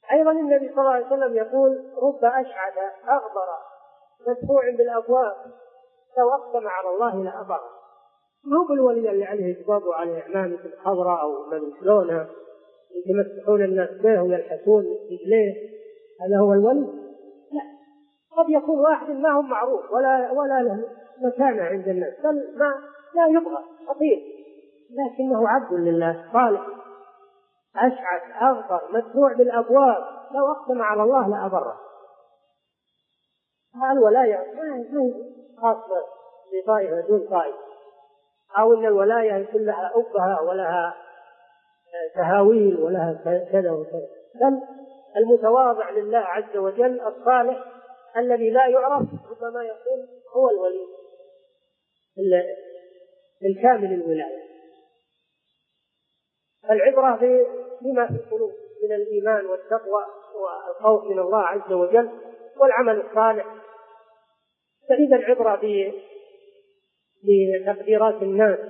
أيضا النبي صلى الله عليه وسلم يقول: رب أشعث أغبر مدفوع بالأبواب لو أقسم على الله لأبره. مو بالولي اللي عليه جباب وعليه عمامة الخضراء أو ما يمثلونها يتمسحون الناس به ويلحسون رجليه، هذا هو الولي؟ لا، قد يكون واحد ما هو معروف ولا له مكانة عند الناس، بل ما لا يبغى خطير، لكنه عبد لله صالح أشعث أغبر مدفوع بالأبواب لو أقسم على الله لأبره. الولاية ما خاصة بطائفة دون طائفة، أو أن الولاية كلها أبها ولها تهاويل ولها كذا وكذا، بل المتواضع لله عز وجل الصالح الذي لا يعرف ربما يكون هو الولي الكامل الولاية. العبرة بما في القلوب من الإيمان والتقوى والخوف من الله عز وجل والعمل الصالح. فإذا العبرة بتقديرات الناس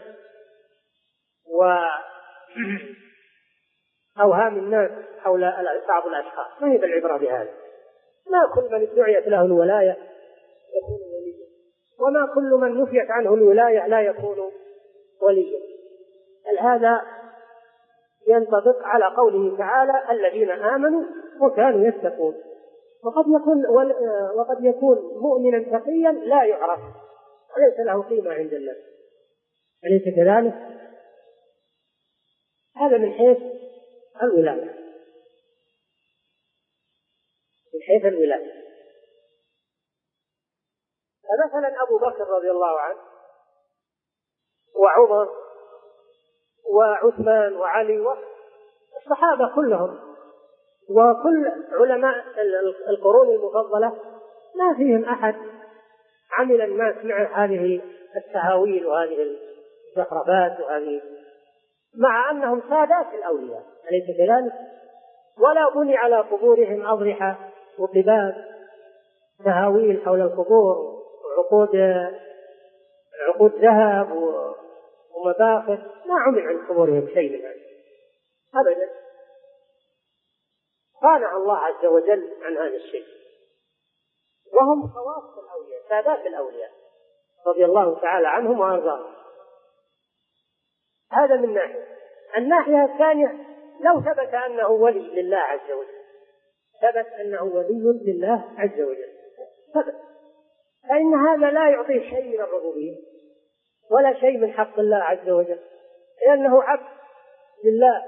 وأوهام الناس حول بعض الأشخاص، ما هي بالعبرة بهذا. ما كل من ادعيت له الولاية يكون وليا، وما كل من نفيت عنه الولاية لا يكون وليا. هذا ينطبق على قوله تعالى: الذين آمنوا وكانوا يتقون. وقد يكون مؤمنا تقيا لا يعرف وليس له قيمة عند الناس، أليس كذلك؟ هذا من حيث الولاية، من حيث الولاية. فمثلا أبو بكر رضي الله عنه وعمر وعثمان وعلي والصحابة كلهم وكل علماء القرون المفضلة ما فيهم أحد عمل الناس مع هذه التهاويل وهذه الزخرفات مع أنهم سادات الأولياء، أليس كذلك؟ ولا بني على قبورهم أضرحة وقباب تهاويل حول القبور وعقود ذهب ومباخر، ما عمل عن قبورهم شيء من هذا أبدا. قانع الله عز وجل عن هذا الشيء، وهم خواص الأولياء سادات الأولياء رضي الله تعالى عنهم وأرضاهم. هذا من ناحية. الناحية الثانية: لو ثبت أنه ولي لله عز وجل، ثبت أنه ولي لله عز وجل، ثبت، فإن هذا لا يعطيه شيء من الربوبية ولا شيء من حق الله عز وجل، لأنه عبد لله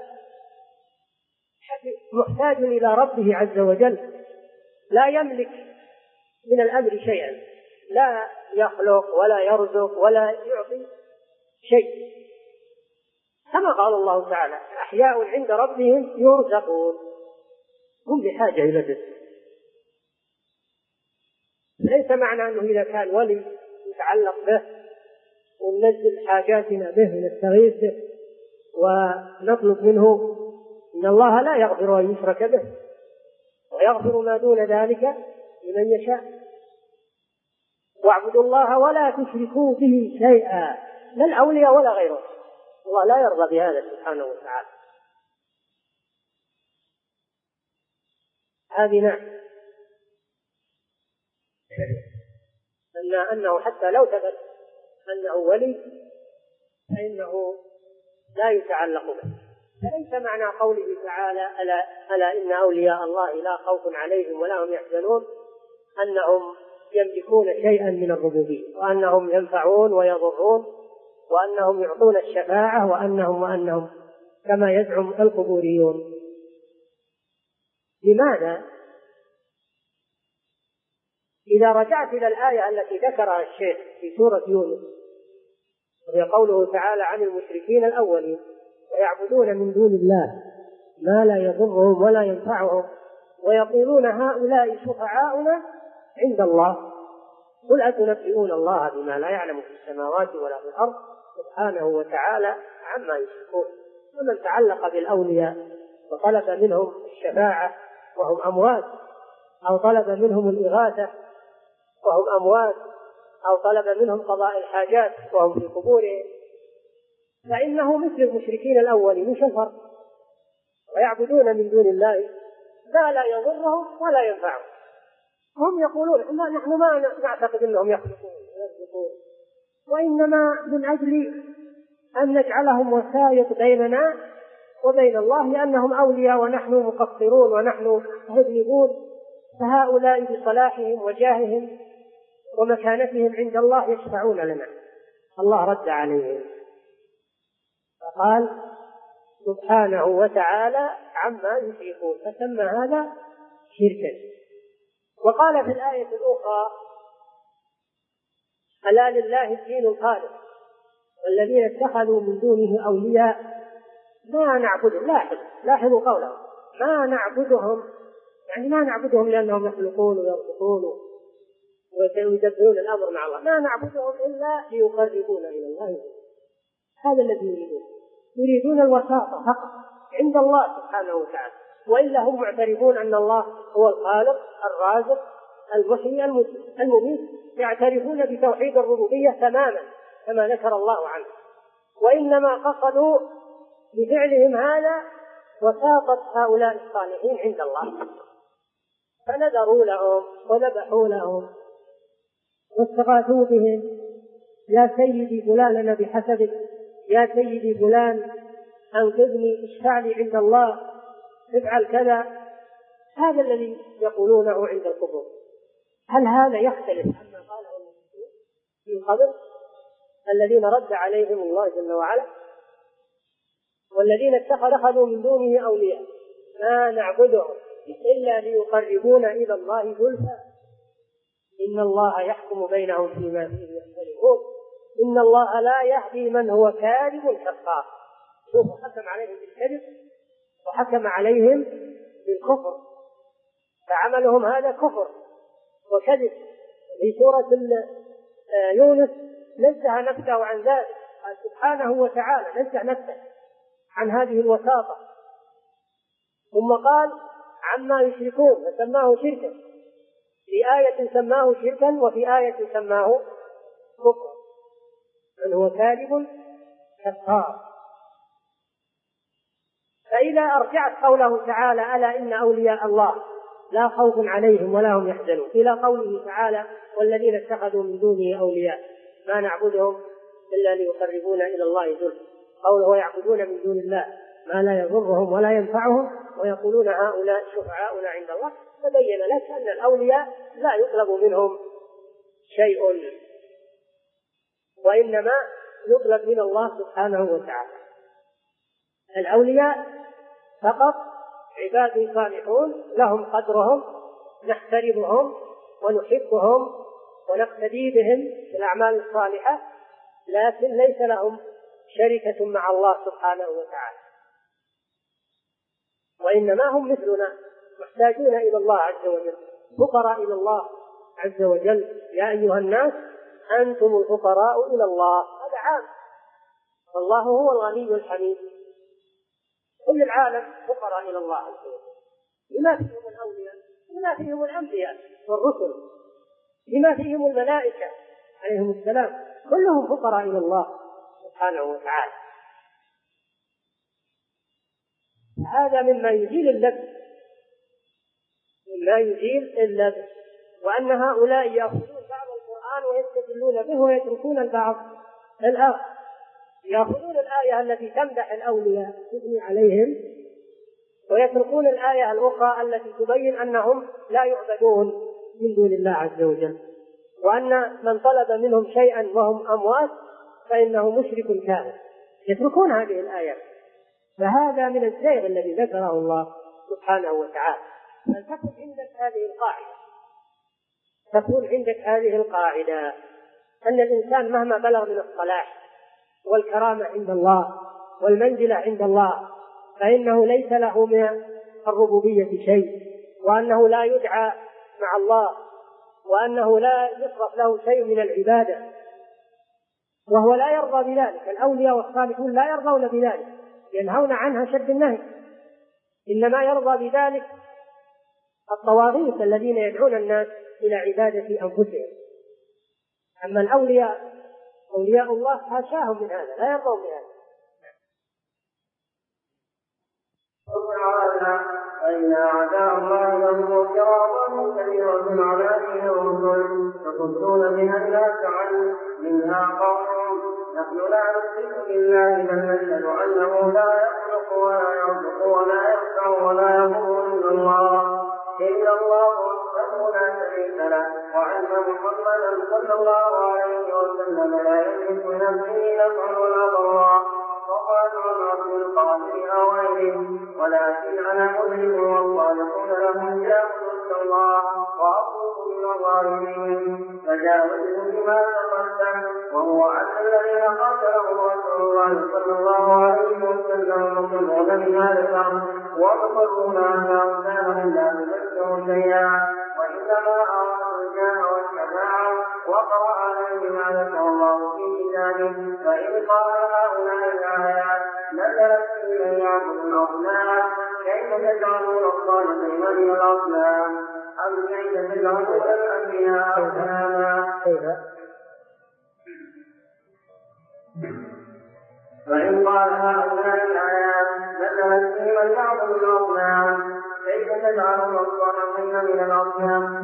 محتاج إلى ربه عز وجل، لا يملك من الأمر شيئا، لا يخلق ولا يرزق ولا يعطي شيء، كما قال الله تعالى: أحياء عند ربهم يرزقون، هم بحاجة إلى الرزق. ليس معنى أنه إذا كان ولي يتعلق به وننزل حاجاتنا به ونستغيث به ونطلب منه، إن الله لا يغفر أن يشرك به ويغفر ما دون ذلك لمن يشاء. واعبدوا الله ولا تشركوا به شيئا، لا الأولياء ولا غيرهم، الله لا يرضى بهذا سبحانه وتعالى. هذه نعم، أنه حتى لو ثبت أنه ولي فإنه لا يتعلق به. فليس معنى قوله تعالى: ألا إن أولياء الله لا خوف عليهم ولا هم يحزنون أنهم يملكون شيئا من الربوبية، وأنهم ينفعون ويضرون، وأنهم يعطون الشفاعة، وأنهم كما يزعم القبوريون. لماذا؟ إذا رجعت إلى الآية التي ذكرها الشيخ في سورة يونس، وهي قوله تعالى عن المشركين الأولين: ويعبدون من دون الله ما لا يضرهم ولا ينفعهم ويقولون هؤلاء شفعاؤنا عند الله قل أتنبئون الله بما لا يعلم في السماوات ولا في الأرض سبحانه وتعالى عما يشركون. ومن تعلق بالأولياء وطلب منهم الشفاعة وهم أموات، أو طلب منهم الإغاثة وهم أموات، أو طلب منهم قضاء الحاجات وهم في قبورهم، فإنه مثل المشركين الأولين. وش الفرق؟ ويعبدون من دون الله ما لا يضرهم ولا ينفعهم. هم يقولون نحن ما نعتقد أنهم يخلقون ويرزقون، وإنما من أجل أن نجعلهم وسائط بيننا وبين الله، لأنهم أولياء ونحن مقصرون ونحن مذنبون، فهؤلاء بصلاحهم وجاههم ومكانتهم عند الله يشفعون لنا. الله رد عليهم فقال سبحانه وتعالى عما يشركون، فسمى هذا شركا. وقال في الآية الأخرى ألا لله الدين الخالص والذين اتخذوا من دونه أولياء ما نعبدهم. لاحظوا قوله ما نعبدهم، يعني ما نعبدهم لأنهم يخلقون ويرزقون ويدبرون الأمر مع الله، ما نعبدهم إلا ليقربونا إلى الله. هذا الذي يريدون الوساطة فقط عند الله سبحانه وتعالى، وإلا هم معترفون أن الله هو الخالق الرازق المحيي المميت، يعترفون بتوحيد الربوبية تماما كما ذكر الله عنه، وإنما قصدوا بفعلهم هذا وساطة هؤلاء الصالحين عند الله، فنذروا لهم وذبحوا لهم واستغاثوا بهم، يا سيدي فلان بحسبك، يا سيدي فلان أنقذني، اشفع لي عند الله، افعل كذا. هذا الذي يقولونه عند القبور. هل هذا يختلف عما قاله المشركون من قبل الذين رد عليهم الله جل وعلا؟ والذين اتخذوا من دونه أولياء ما نعبدهم إلا ليقربونا إلى الله زلفى إن الله يحكم بينهم فيما فيه يختلفون إن الله لا يهدي من هو كاذب كفار. شوفوا حكم عليهم بالكذب وحكم عليهم بالكفر، فعملهم هذا كفر وكذب. في سورة يونس نزه نفسه عن ذلك سبحانه وتعالى، نزه نفسه عن هذه الوساطة. ثم قال عما يشركون فسماه شركا، في آية سماه شركا وفي آية سماه كفرا، من هو كاذب كفار. فإذا أرجعت قوله تعالى ألا إن أولياء الله لا خوف عليهم ولا هم يحزنون إلى قوله تعالى والذين اتخذوا من دونه أولياء ما نعبدهم إلا ليقربونا إلى الله زلفى، قوله ويعبدون من دون الله ما لا يضرهم ولا ينفعهم ويقولون هؤلاء شفعاؤنا عند الله، تبين لك أن الأولياء لا يطلب منهم شيء وإنما يطلب من الله سبحانه وتعالى. الأولياء فقط عباد صالحون لهم قدرهم، نحترمهم ونحبهم ونقتدي بهم في الأعمال الصالحة، لكن ليس لهم شركة مع الله سبحانه وتعالى، وإنما هم مثلنا محتاجون إلى الله عز وجل، فقراء إلى الله عز وجل. يا أيها الناس أنتم الفقراء إلى الله، هذا عام، والله هو الغني الحميد. كل العالم فقراء إلى الله عز وجل، لما فيهم الأولياء، لما فيهم الأنبياء والرسل، لما فيهم الملائكة عليهم السلام، كلهم فقراء إلى الله سبحانه وتعالى. هذا مما يزيل اللبس، مما يزيل اللبس، وأن هؤلاء يأخذون بعض القرآن ويستدلون به ويتركون البعض الآخر، يأخذون الآية التي تمدح الأولياء تثني عليهم ويتركون الآية الأخرى التي تبين أنهم لا يعبدون من دون الله عز وجل، وأن من طلب منهم شيئا وهم أموات فإنه مشرك كافر، يتركون هذه الآية. فهذا من الزيغ الذي ذكره الله سبحانه وتعالى. فلتكن عندك هذه القاعدة، تكون عندك هذه القاعدة أن الإنسان مهما بلغ من الصلاح والكرامة عند الله والمنزلة عند الله فإنه ليس له من الربوبية شيء، وأنه لا يدعى مع الله، وأنه لا يصرف له شيء من العبادة، وهو لا يرضى بذلك. الأولياء والصالحون لا يرضون بذلك، ينهون عنها شد النهي، إنما يرضى بذلك الطواغيت الذين يدعون الناس إلى عبادة أنفسهم. أما الأولياء أولياء الله حاشاهم من هذا، لا يرضون بهذا. فإن أعداء الله لهم كرامة كثيرة على دين الرسل يصدون بها الناس عنه منها قوم نحن لا نشرك بالله بل نشهد أنه لا يخلق ولا يرزق ولا ينفع ولا يضر إلا الله وحده لا شريك له وأن محمدا صلى الله عليه وسلم لا يملك لنفسه نفعا ولا ضرا فضلا عن رب القادر أو غيره ولكن على مذنب والصالحون لهم جاهد الله وأطلب من الظالمين فجاوزه بما تقدم وهو أن الذين قاتلهم رسول الله صلى الله عليه وسلم مقرون بما ذكر ومقرون أنهم كانوا لا يذكروا شيئا وإنما أرادوا الجاه والشفاعة وقرأ عليهم ما ذكر الله في كتابه فإن قال هؤلاء الآيات نزلت في من يعبد الأصنام كيف تجعلون الصالحين من الأصنام أم كيف تجعلون الأنبياء أصناما فإن قال هؤلاء الآيات نزلت في من يعبد الأصنام كيف تجعلون الصالحين من الأصنام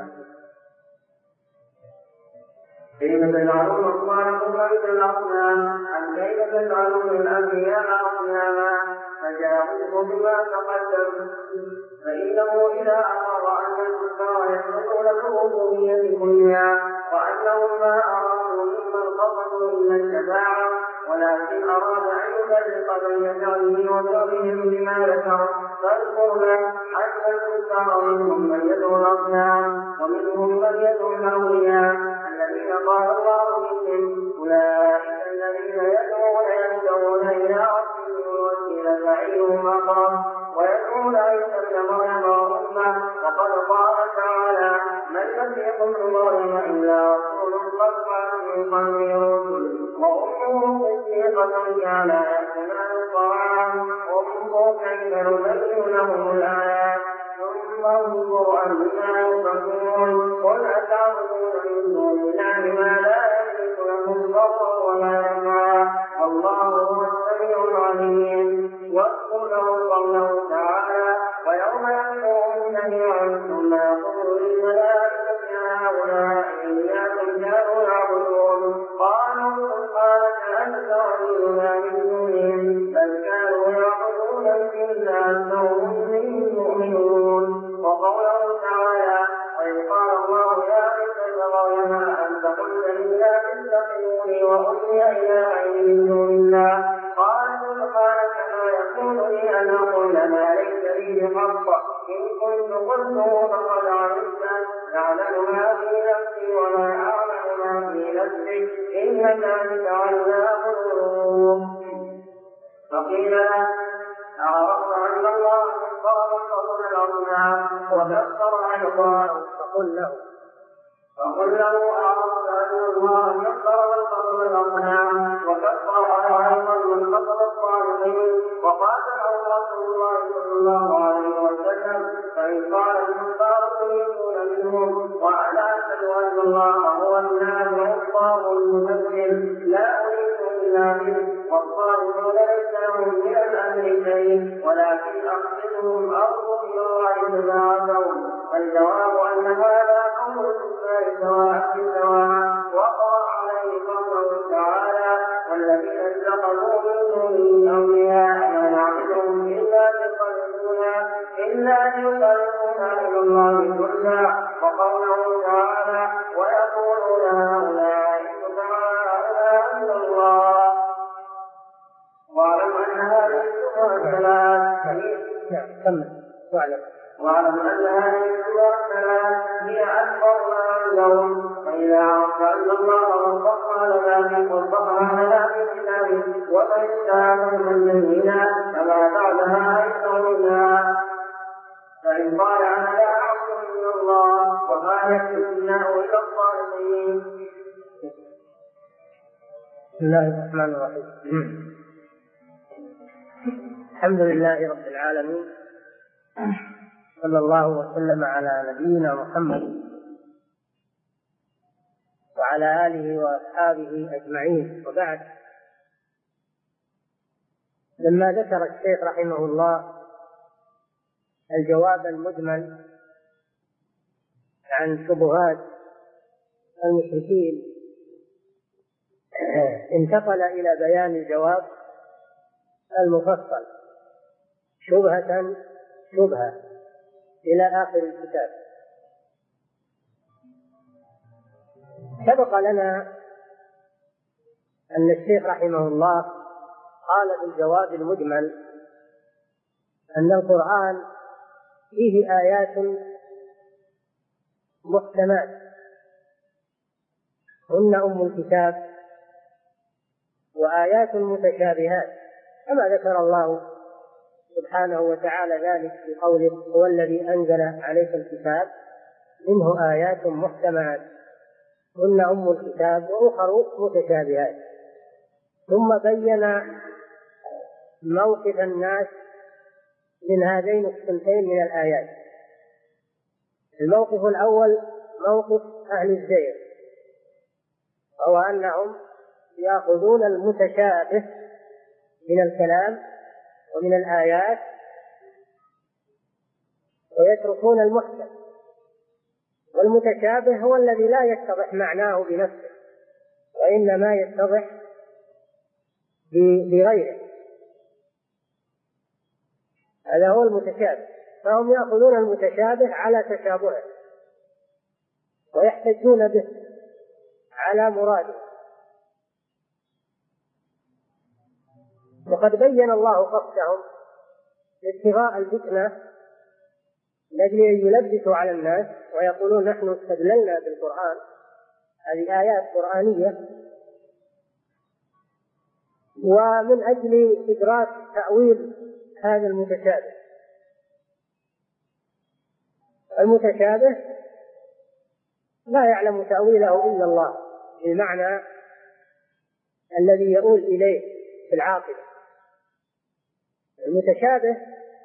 كيف تجعلون الصالحين مثل الأصنام أم كيف تجعلون الأنبياء أصناما فجاءوه بما تقدم فإنه إذا أمر أن الكفار يتركون الربوبية كلها وأنهم ما أرادوا ممن قصدوا إلا الشفاعة ولكن أراد أن يفرق بين شرعه وشرهم بما ذكر فاذكرنا حتى الكفار منهم من يدعو الأصنام ومنهم من يدعو الأولياء الذين قال الله منهم أولئك الذين يدعون إلى ربهم الوسيلة أيهم أقرب ويدعون عيسى ابن مريم وأمه وقد قال تعالى ما المسيح ابن مريم إلا رسول قد خلت من قبله الرسل وأمه صديقة كانا يأكلان الطعام وانظر كيف نبين لهم الآيات ثم انظر أنا يؤفكون قل أتعبدون من دون الله ما لا يملك لهم ضرا ولا نفعا والله هو السميع العليم واذكر له قوله تعالى ويوم يحشرهم جميعا ثم يقول للملائكة هؤلاء إياكم كانوا يعبدون قالوا سبحانك أنت ولينا من دونهم بل كانوا يعبدون الجن أنهم بهم يؤمنون وقوله تعالى وإذ قال الله يا عيسى ابن مريم أنت قلت للناس اتخذوني وأمي إلهين من دون الله قال سبحانك ما يكون لي أن أقول ما ليس لي بحق إن كنت قلته فقد علمته تعلم ما في نفسي ولا أعلم ما في نفسك إنك أنت علام الغيوب فقيل له أعرضت عن الله فقال فقل الأصنام وكفر عن الله فقل له أعرضت أن الله كفر والقبر الأصنام وكفر على من قتل الصالحين وقاتله رسول الله صلى الله عليه وسلم فإن قال الكفار يريدون منهم وأنا أشهد أن الله هو النافع الضار المنزل لا أريد إلا به والصالحون ليس لهم من الأمر شيء ولكن أقصدهم أرض إلى الله تبعثهم فالجواب أن هذا أمر الكفار سواء بسواء وقرأ عليه قوله تعالى والذين اتخذوا من دونه أولياء ما نعبدهم إلا ليقربونا إلى الله زلفى وقوله تعالى ويقولون هؤلاء شفعاؤنا عند الله واعلم أن هذه الشبهة الثلاث هي أكبر ما عندهم فإذا عرفت أن الله وفقها لنا في كتابه ومن كان من ديننا فما بعدها أيضا منها فإن قال أنا لا أعبد إلا الله وما يكتبناه إلى الصالحين. بسم الله الرحمن الرحيم. الحمد لله رب العالمين صلى الله وسلم على نبينا محمد وعلى آله وأصحابه أجمعين وبعد. لما ذكر الشيخ رحمه الله الجواب المجمل عن شبهات المشركين انتقل إلى بيان الجواب المفصل شبهة شبهة إلى آخر الكتاب. سبق لنا أن الشيخ رحمه الله قال في الجواب المجمل أن القرآن فيه آيات محكمات هن أم الكتاب وآيات متشابهات كما ذكر الله سبحانه وتعالى ذلك في قوله هو الذي أنزل عليك الكتاب منه آيات محكمات هن أم الكتاب وأخر متشابهات. ثم بين موقف الناس من هذين الصنفين من الآيات. الموقف الأول موقف أهل الزيغ، وهو أنهم يأخذون المتشابه من الكلام ومن الآيات ويتركون المحكم، والمتشابه هو الذي لا يتضح معناه بنفسه وإنما يتضح بغيره، هذا هو المتشابه. فهم يأخذون المتشابه على تشابهه ويحتجون به على مراده. وقد بين الله قصدهم ابتغاء الفتنة لأجل أن يلبسوا على الناس ويقولون نحن استدللنا بالقرآن، هذه آيات قرآنية، ومن أجل إدراك تأويل هذا المتشابه. المتشابه لا يعلم تأويله إلا الله بالمعنى الذي يؤول إليه في العاقبة. المتشابه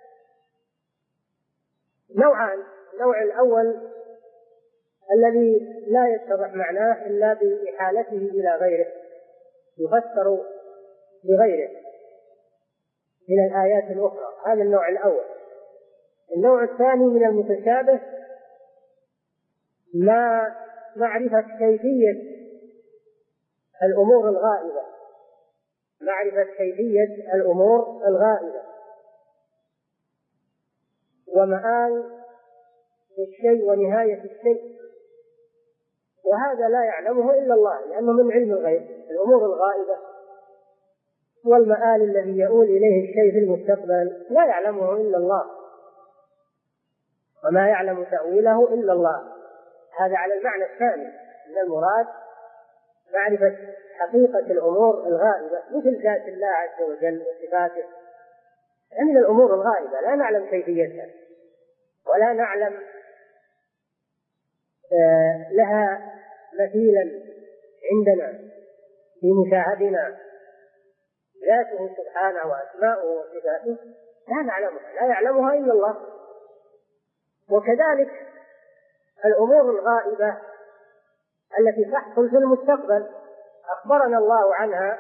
نوعان: النوع الأول الذي لا يتضح معناه إلا بإحالته إلى غيره، يفسر بغيره من الآيات الأخرى، هذا النوع الأول. النوع الثاني من المتشابه ما معرفة كيفية الأمور الغائبة، معرفة كيفية الأمور الغائبة ومآل الشيء ونهاية الشيء، وهذا لا يعلمه إلا الله لأنه من علم الغيب. الأمور الغائبة والمآل الذي يؤول إليه الشيء في المستقبل لا يعلمه إلا الله، وما يعلم تأويله إلا الله. هذا على المعنى الثاني من المراد معرفة حقيقة الأمور الغائبة مثل ذات الله عز وجل وصفاته، من الأمور الغائبة لا نعلم كيفيتها ولا نعلم لها مثيلا عندنا في مشاهدنا. ذاته سبحانه وأسماؤه وصفاته لا نعلمها، لا يعلمها إلا الله. وكذلك الأمور الغائبة التي تحصل في المستقبل أخبرنا الله عنها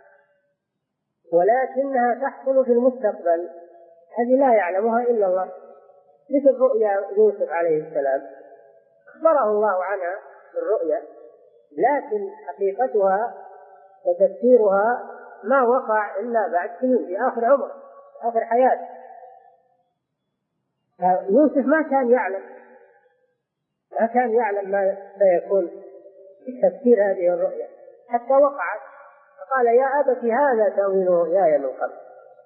ولكنها تحصل في المستقبل، هذه لا يعلمها إلا الله. مثل رؤيا يوسف عليه السلام أخبره الله عنها في الرؤيا، لكن حقيقتها وتفسيرها ما وقع إلا بعد سنين في آخر عمره في آخر حياته. يوسف ما كان يعلم ما سيكون تفسير هذه الرؤيا حتى وقعت، فقال يا أبت هذا تأويل رؤياي من قبل.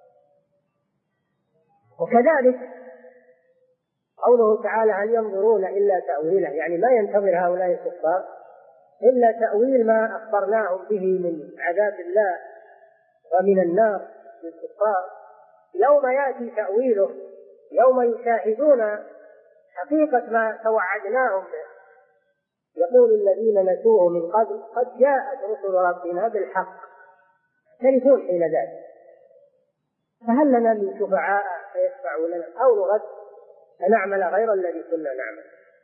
وكذلك قوله تعالى هل ينظرون إلا تأويله، يعني ما ينتظر هؤلاء الكفار إلا تأويل ما أخبرناهم به من عذاب الله ومن النار للكفار. يوم يأتي تأويله، يوم يشاهدون حقيقة ما توعدناهم به، يقول الذين نسوه من قبل قد جاءت رسل ربنا بالحق يختلفون حين ذلك، فهل لنا من شفعاء فيشفعوا لنا أو نرد فنعمل غير الذي كنا نعمل.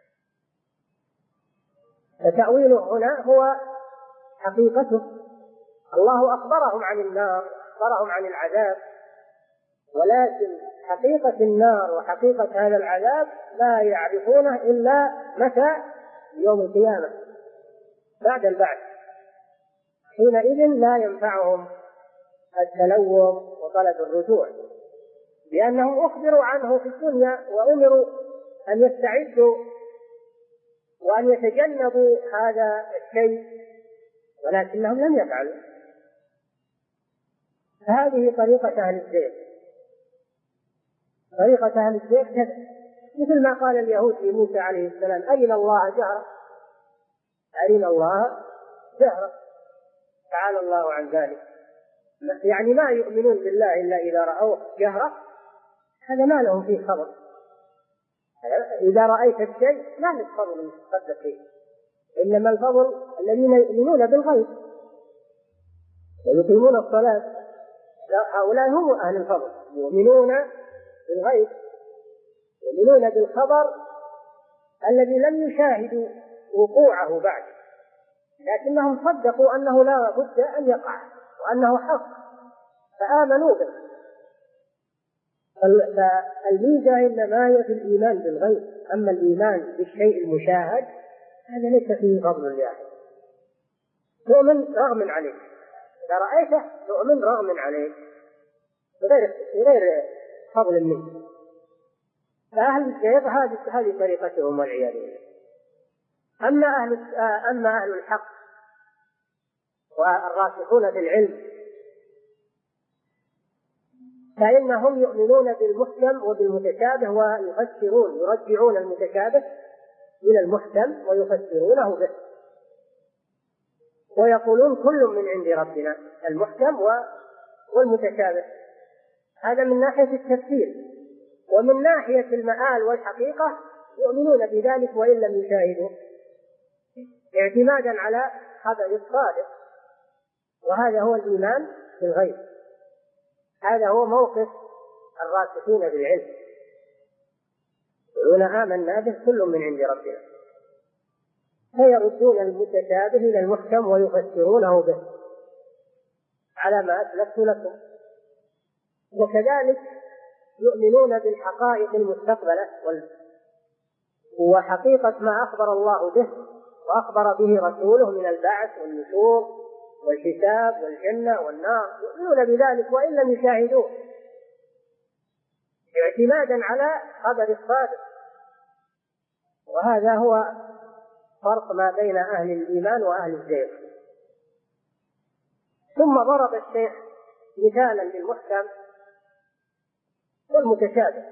فتأويله هنا هو حقيقته. الله أخبرهم عن النار، أخبرهم عن العذاب، ولكن حقيقة النار وحقيقة هذا العذاب لا يعرفونه إلا متى؟ يوم القيامة بعد البعث، حينئذ لا ينفعهم التلوم وطلب الرجوع، لأنهم أخبروا عنه في الدنيا وأمروا أن يستعدوا وأن يتجنبوا هذا الشيء، ولكنهم لم يفعلوا. فهذه طريقة أهل الزيغ. طريقة أهل الزيغ كذا، مثل ما قال اليهود لموسى عليه السلام: أرنا الله جهرة، أرنا الله جهرة، تعالى الله عن ذلك. يعني ما يؤمنون بالله إلا إذا رأوه جهرة، هذا ما لهم فيه خبر. إذا رأيت الشيء ما لك فضل أن تصدق فيه، إنما الفضل الذين يؤمنون بالغيب ويقيمون الصلاة، هؤلاء هم أهل الفضل، يؤمنون بالغيب، يؤمنون بالخبر الذي لم يشاهدوا وقوعه بعد، لكنهم صدقوا أنه لا بد أن يقع وأنه حق فآمنوا به. فالميزة إنما هي في الإيمان بالغيب، أما الإيمان بالشيء المشاهد هذا ليس فيه فضل لأحد. تؤمن رغم عليك، إذا رأيته تؤمن رغم عليك غير فضل منه. فأهل الزيغ هذه طريقتهم والعياذ بالله. أما أهل الحق والراسخون في العلم فإنهم يؤمنون بالمحكم وبالمتشابه ويفسرون، يرجعون المتشابه إلى المحكم ويفسرونه به، ويقولون كل من عند ربنا، المحكم والمتشابه. هذا من ناحية التفسير. ومن ناحية المآل والحقيقة يؤمنون بذلك وإن لم يشاهدوا، اعتمادا على خبر الصادق، وهذا هو الإيمان بالغيب. هذا هو موقف الراسخين بالعلم، يقولون آمنا به كل من عند ربنا، فيردون المتشابه إلى المحكم ويفسرونه به على ما أسلفت لكم. وكذلك يؤمنون بالحقائق المستقبلة وحقيقة ما أخبر الله به وأخبر به رسوله من البعث والنشور والحساب والجنة والنار، يؤمنون بذلك وإن لم يشاهدوه، اعتمادا على خبر الصادق. وهذا هو فرق ما بين أهل الإيمان وأهل الزيغ. ثم ضرب الشيخ مثالا للمحكم والمتشابه،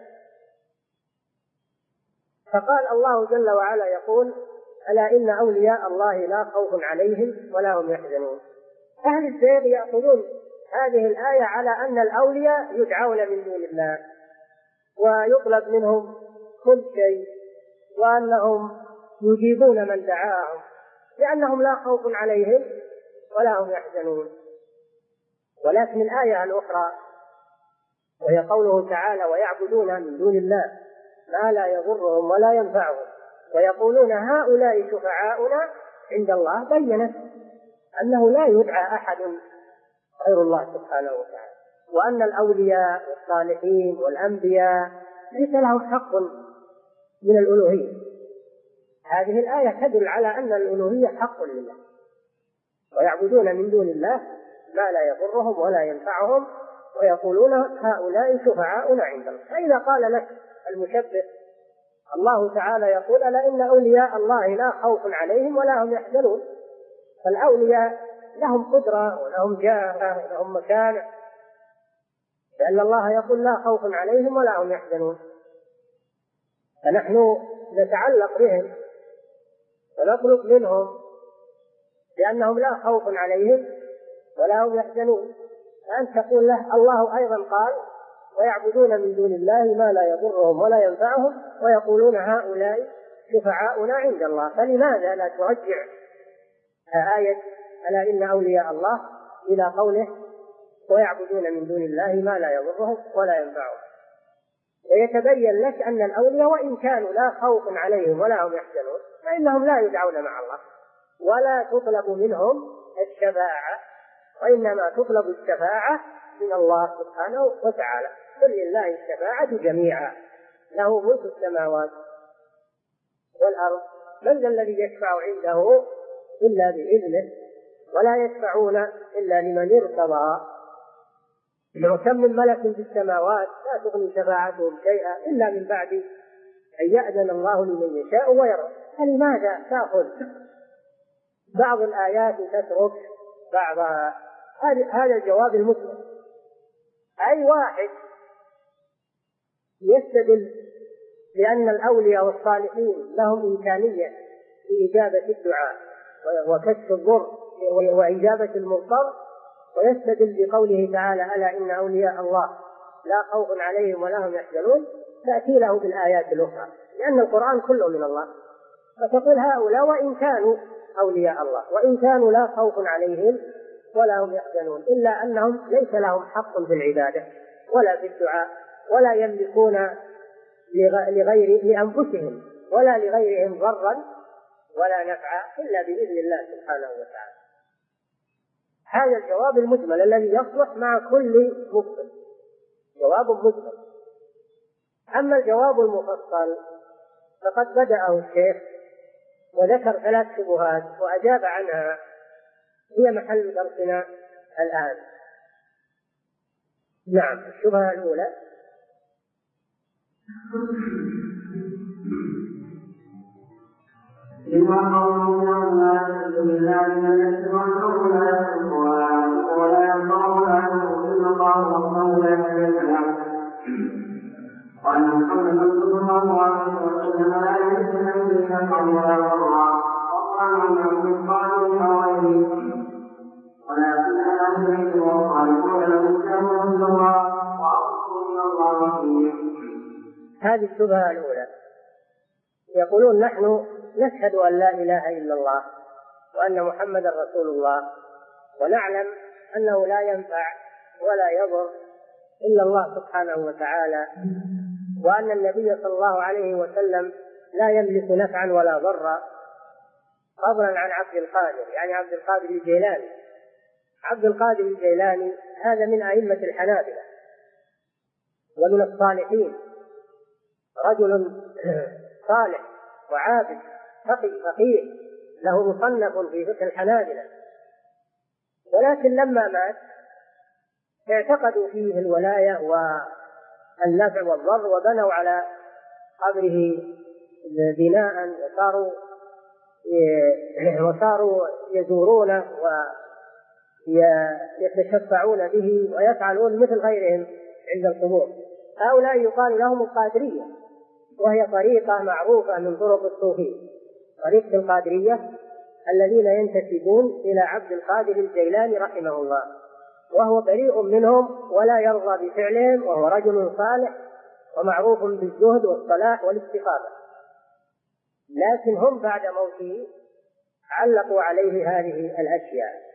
فقال الله جل وعلا يقول: ألا إن أولياء الله لا خوف عليهم ولا هم يحزنون. أهل الزيغ يأخذون هذه الآية على أن الأولياء يدعون من دون الله ويطلب منهم كل شيء، وأنهم يجيبون من دعاهم لأنهم لا خوف عليهم ولا هم يحزنون. ولكن الآية الأخرى وهي قوله تعالى: ويعبدون من دون الله ما لا يضرهم ولا ينفعهم ويقولون هؤلاء شفعاؤنا عند الله، بينت أنه لا يدعى أحد غير الله سبحانه وتعالى، وأن الأولياء والصالحين والأنبياء ليس لهم حق من الألوهية. هذه الآية تدل على أن الألوهية حق لله، ويعبدون من دون الله ما لا يضرهم ولا ينفعهم ويقولون هؤلاء شفعاؤنا عند الله. فإذا قال لك المشبه الله تعالى يقول: ألا إن أولياء الله لا خوف عليهم ولا هم يحزنون، فالأولياء لهم قدرة ولهم جاه ولهم مكانة، لأن الله يقول لا خوف عليهم ولا هم يحزنون، فنحن نتعلق بهم ونطلب منهم لأنهم لا خوف عليهم ولا هم يحزنون. فأنت تقول له الله أيضا قال: ويعبدون من دون الله ما لا يضرهم ولا ينفعهم ويقولون هؤلاء شفعاؤنا عند الله، فلماذا لا ترجع آية ألا إن أولياء الله إلى قوله: ويعبدون من دون الله ما لا يضرهم ولا ينفعهم؟ ويتبين لك أن الأولياء وإن كانوا لا خوف عليهم ولا هم يحزنون فإنهم لا يدعون مع الله ولا تطلب منهم الشفاعة، وإنما تطلب الشفاعة من الله سبحانه وتعالى. قل لله الشفاعة جميعا له ملك السماوات والأرض من ذا الذي يشفع عنده إلا بإذنه ولا يشفعون إلا لمن ارتضى وكم من ملك في السماوات لا تغني شفاعتهم شيئا إلا من بعد أن يأذن الله لمن يشاء ويرضى. فلماذا تأخذ بعض الآيات تترك بعضها؟ هذا الجواب المطلق. أي واحد يستدل بأن الأولياء والصالحين لهم إمكانية في إجابة الدعاء وكشف الضر وإجابة المضطر، ويستدل بقوله تعالى ألا إن أولياء الله لا خوف عليهم ولا هم يحزنون، تأتي له بالآيات الأخرى، لأن القرآن كله من الله. فتقول هؤلاء وإن كانوا أولياء الله وإن كانوا لا خوف عليهم ولا هم يحزنون، إلا أنهم ليس لهم حق في العبادة ولا في الدعاء، ولا يملكون لأنفسهم ولا لغيرهم ضرا ولا نفعا إلا بإذن الله سبحانه وتعالى. هذا الجواب المجمل الذي يصلح مع كل مفصل، جواب مجمل. أما الجواب المفصل فقد بدأه الشيخ وذكر 3 شبهات وأجاب عنها، هي محل درسنا الآن. نعم. الشبهة الأولى: قال محمد صلى الله عليه وسلم لا يمكن بها قولا الله وقال من قال وغيره ولكن اهل وقالوا له كما الله واعصوا من الله فيه. هذه الشبهة الأولى. يقولون نحن نشهد أن لا إله إلا الله وأن محمد رسول الله، ونعلم أنه لا ينفع ولا يضر إلا الله سبحانه وتعالى، وأن النبي صلى الله عليه وسلم لا يملك نفعا ولا ضرا، فضلا عن عبد القادر، يعني عبد القادر الجيلاني. عبد القادر الجيلاني هذا من أئمة الحنابلة ومن الصالحين، رجل صالح وعابد فقيه له مصنف في فقه الحنابلة، ولكن لما مات اعتقدوا فيه الولاية والنفع والضر وبنوا على قبره بناء وصاروا يزورونه ويتشفعون به ويفعلون مثل غيرهم عند القبور. هؤلاء يقال لهم القادرية، وهي طريقة معروفة من طرق الصوفية، طريقة القادرية الذين ينتسبون إلى عبد القادر الجيلاني رحمه الله، وهو بريء منهم ولا يرضى بفعلهم، وهو رجل صالح ومعروف بالزهد والصلاح والاستقامة، لكن هم بعد موته علقوا عليه هذه الأشياء.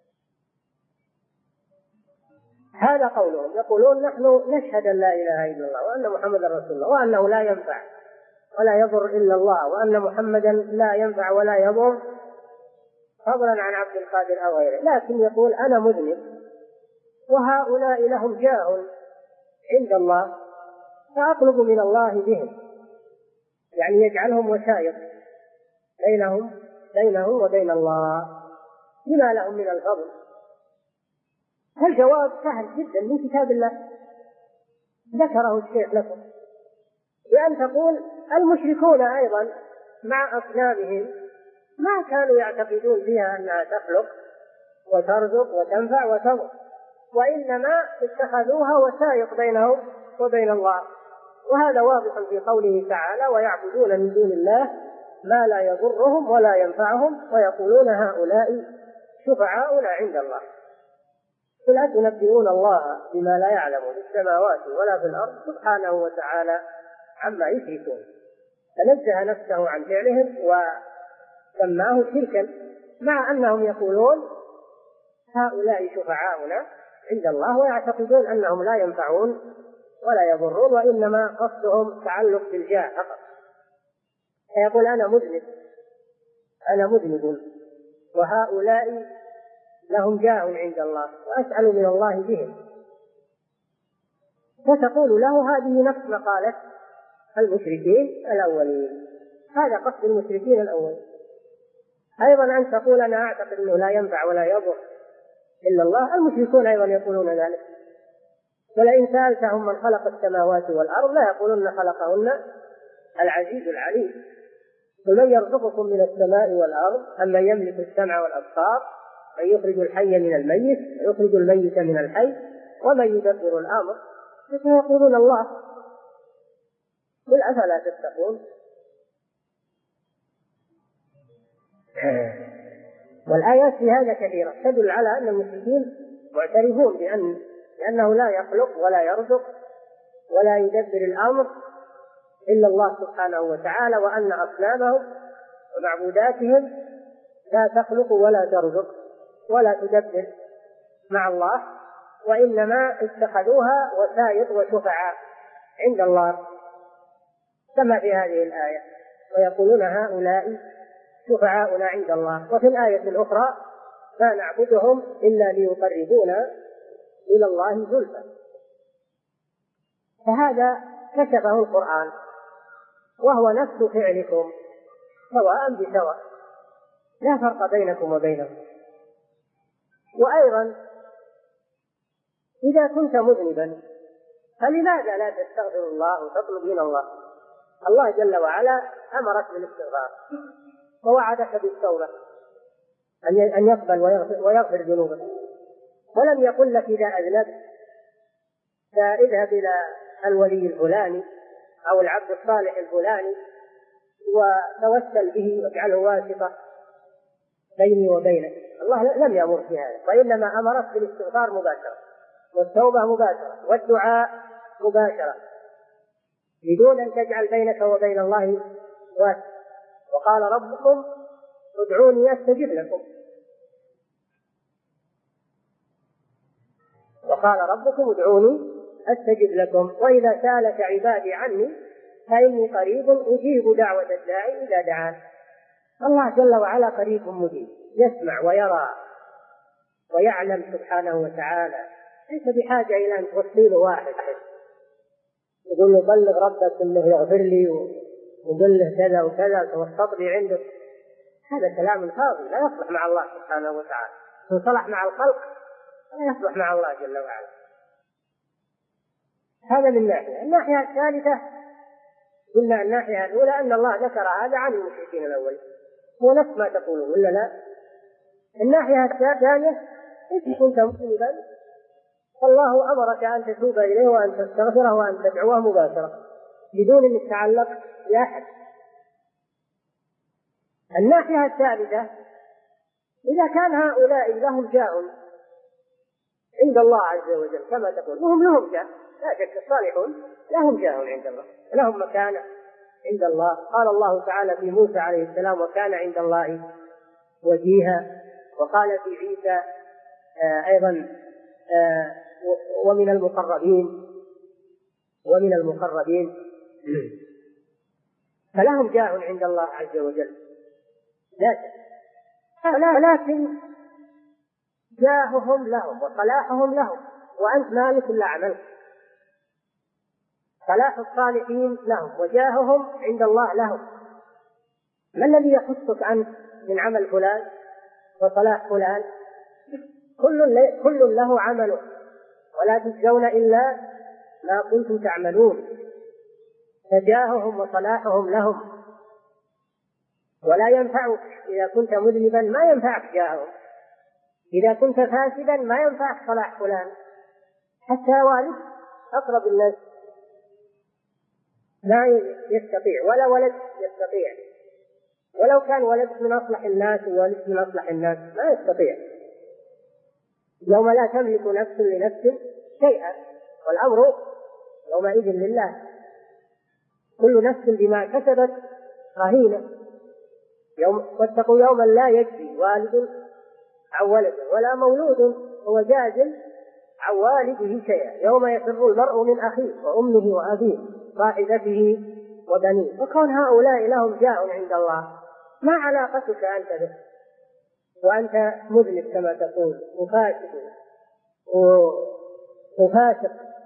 هذا قولهم. يقولون نحن نشهد أن لا إله إلا الله وأن محمدا رسول الله وأنه لا ينفع ولا يضر إلا الله، وأن محمدا لا ينفع ولا يضر فضلا عن عبد القادر أو غيره، لكن يقول أنا مذنب وهؤلاء لهم جاه عند الله فأطلب من الله بهم، يعني يجعلهم وسائط بينهم وبين الله بما لهم من الفضل. الجواب سهل جدا من كتاب الله ذكره الشيخ لكم، بأن تقول المشركون أيضا مع أصنامهم ما كانوا يعتقدون فيها أنها تخلق وترزق وتنفع وتضر، وإنما اتخذوها وسائط بينهم وبين الله. وهذا واضح في قوله تعالى ويعبدون من دون الله ما لا يضرهم ولا ينفعهم ويقولون هؤلاء شفعاؤنا عند الله. قل أتنبئون الله بما لا يعلم في السماوات ولا في الأرض سبحانه وتعالى عما يشركون، فنزه نفسه عن فعلهم وسماه شركا، مع أنهم يقولون هؤلاء شفعاؤنا عند الله ويعتقدون أنهم لا ينفعون ولا يضرون، وإنما قصدهم تعلق بالجاه فقط. فيقول أنا مذنب وهؤلاء لهم جاه عند الله وأسأل من الله بهم. فتقول له هذه نفس مقالة المشركين الأولين. هذا قصد المشركين الأولين. أيضا أن تقول أنا أعتقد أنه لا ينفع ولا يضر إلا الله، المشركون أيضا يقولون ذلك. ولئن سألتهم من خلق السماوات والأرض لا يقولون خلقهن العزيز العليم. قل من يرزقكم من السماء والأرض أم من يملك السمع والأبصار من يخرج الحي من الميت ويخرج الميت من الحي ومن يدبر الأمر، فسيقولون الله. قل أفلا تتقون. والآيات في هذا كثيرة تدل على أن المشركين معترفون بأنه لا يخلق ولا يرزق ولا يدبر الأمر إلا الله سبحانه وتعالى، وأن أصنامهم ومعبوداتهم لا تخلق ولا ترزق ولا تدبر مع الله، وإنما اتخذوها وسائط وشفعاء عند الله كما في هذه الآية، ويقولون هؤلاء شفعاؤنا عند الله. وفي الآية الأخرى ما نعبدهم إلا ليقربونا إلى الله زلفى. فهذا كشفه القرآن، وهو نفس فعلكم سواء بسواء، لا فرق بينكم وبينهم. وأيضا إذا كنت مذنبا فلماذا لا تستغفر الله وتطلب من الله؟ الله جل وعلا أمرك بالاستغفار ووعدك بالتوبة أن يقبل ويغفر ذنوبك، ولم يقل لك إذا أذنبت فاذهب إلى الولي الفلاني أو العبد الصالح الفلاني وتوسل به واجعله واسطة بيني وبينك. الله لم يأمر بهذا، وإنما أمرك بالاستغفار مباشرة والتوبة مباشرة والدعاء مباشرة بدون أن تجعل بينك وبين الله واسطة. وقال ربكم ادعوني أستجب لكم، وقال ربكم ادعوني أستجب لكم، وإذا سألك عبادي عني فإني قريب أجيب دعوة الداعي إذا دعان. الله جل وعلا قريب مجيب، يسمع ويرى ويعلم سبحانه وتعالى، ليس بحاجة إلى أن توصيله واحد يقول له بلغ ربك أنه يغفر لي وقل له كذا وكذا توسط لي عنده. هذا كلام فاضي لا يصلح مع الله سبحانه وتعالى. إن صلح مع الخلق لا يصلح مع الله جل وعلا. هذا من ناحية. الناحية الثالثة قلنا الناحية الأولى أن الله ذكر هذا عن المشركين الأول، هو نفس ما تقوله ولا لا؟ الناحية الثانية إذا كنت مذنبا فالله أمرك أن تتوب إليه وأن تستغفره وأن تدعوه مباشرة بدون أن تتعلق بأحد. الناحية الثالثة إذا كان هؤلاء لهم جاه عند الله عز وجل كما تقول، لهم جاه، لا شك الصالحون لهم جاه عند الله، لهم مكانة عند الله. قال الله تعالى في موسى عليه السلام وكان عند الله وجيها، وقال في عيسى أيضا ومن المقربين فلهم جاه عند الله عز وجل، لكن جاههم لهم وصلاحهم لهم، وأنت مالك إلا عملك. صلاح الصالحين لهم وجاههم عند الله لهم. ما الذي يخصك عنه من عمل فلان وصلاح فلان؟ كل له عمله ولا تجزون إلا ما كنتم تعملون. فجاههم وصلاحهم لهم، ولا ينفعك إذا كنت مذنبا ما ينفعك جاههم، إذا كنت فاسدا ما ينفعك صلاح فلان. حتى والد أقرب الناس لا يستطيع، ولا ولد يستطيع، ولو كان ولد من أصلح الناس وولد من أصلح الناس ما يستطيع. يوم لا تملك نفس لنفس شيئا والأمر يومئذ لله، كل نفس بما كسبت رهينة. واتقوا يوما لا يجزي والد عن ولده ولا مولود هو جاز عن والده شيئا، يوم يفر المرء من أخيه وأمه وأبيه صاحبته وبنيه. وكون هؤلاء لهم جاه عند الله، ما علاقتك أنت به وأنت مذنب كما تقول وفاسق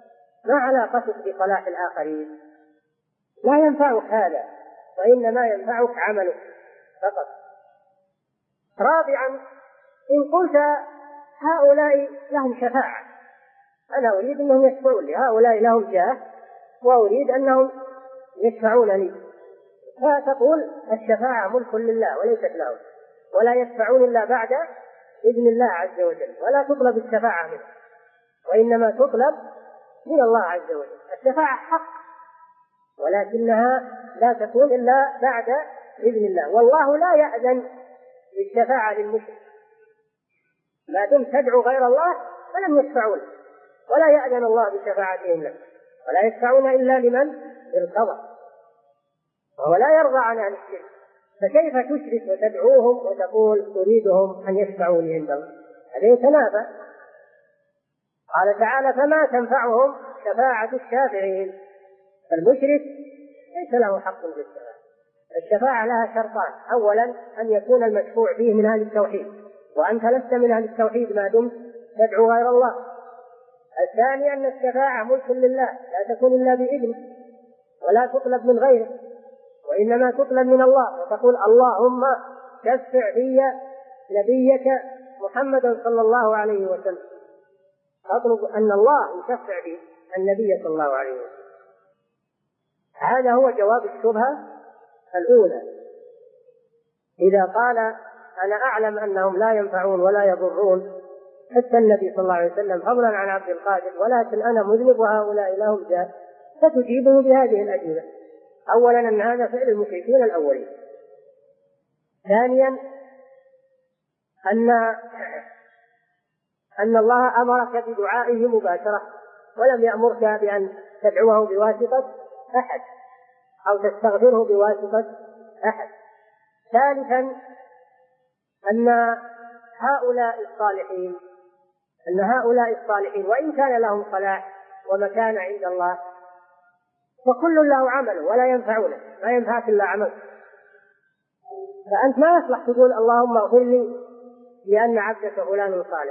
ما علاقتك بصلاح الآخرين؟ لا ينفعك هذا، وإنما ينفعك عملك فقط. رابعا، إن قلت هؤلاء لهم شفاعة، أنا أريد أنهم يشفعون لي، هؤلاء لهم جاه وأريد أنهم يشفعون لي، فتقول الشفاعة ملك لله وليست لهم، ولا يشفعون إلا بعد إذن الله عز وجل، ولا تطلب الشفاعة منه، وإنما تطلب من الله عز وجل. الشفاعة حق، ولكنها لا تكون إلا بعد إذن الله، والله لا يأذن بالشفاعة للمشرك، ما دمت تدعو غير الله فلم يشفعون، ولا يأذن الله بشفاعتهم لك، ولا يشفعون إلا لمن ارتضى، وهو لا يرضى عن أهل الشرك، فكيف تشرك وتدعوهم وتقول تريدهم أن يشفعوا لي عند الله؟ هذا يتنافى. قال تعالى: فما تنفعهم شفاعة الشافعين. فالمشرك ليس له حق في الشفاعة. الشفاعة لها شرطان: أولا أن يكون المشفوع فيه من أهل التوحيد، وأنت لست من أهل التوحيد ما دمت تدعو غير الله. الثاني أن الشفاعة ملك لله، لا تكون إلا بإذنه، ولا تطلب من غيره، وإنما تطلب من الله، وتقول: اللهم شفع لي نبيك محمدا صلى الله عليه وسلم. أطلب أن الله يشفع لي النبي صلى الله عليه وسلم. هذا هو جواب الشبهة الأولى. إذا قال: أنا أعلم أنهم لا ينفعون ولا يضرون، حتى النبي صلى الله عليه وسلم فضلا عن عبد القادر، ولكن أنا مذنب وهؤلاء لهم جاه، فتجيبه بهذه الأجوبة: أولا أن هذا فعل المشركين الأولين. ثانيا أن الله أمرك بدعائه مباشرة، ولم يأمرك بأن تدعوه بواسطة أحد أو تستغفره بواسطة أحد. ثالثا أن هؤلاء الصالحين وإن كان لهم صلاح ومكان عند الله، فكل له عمل ولا ينفعونه، ما ينفعك إلا عمل. فأنت ما يصلح تقول: اللهم اغفر لي لأن عبدك فلان صالح.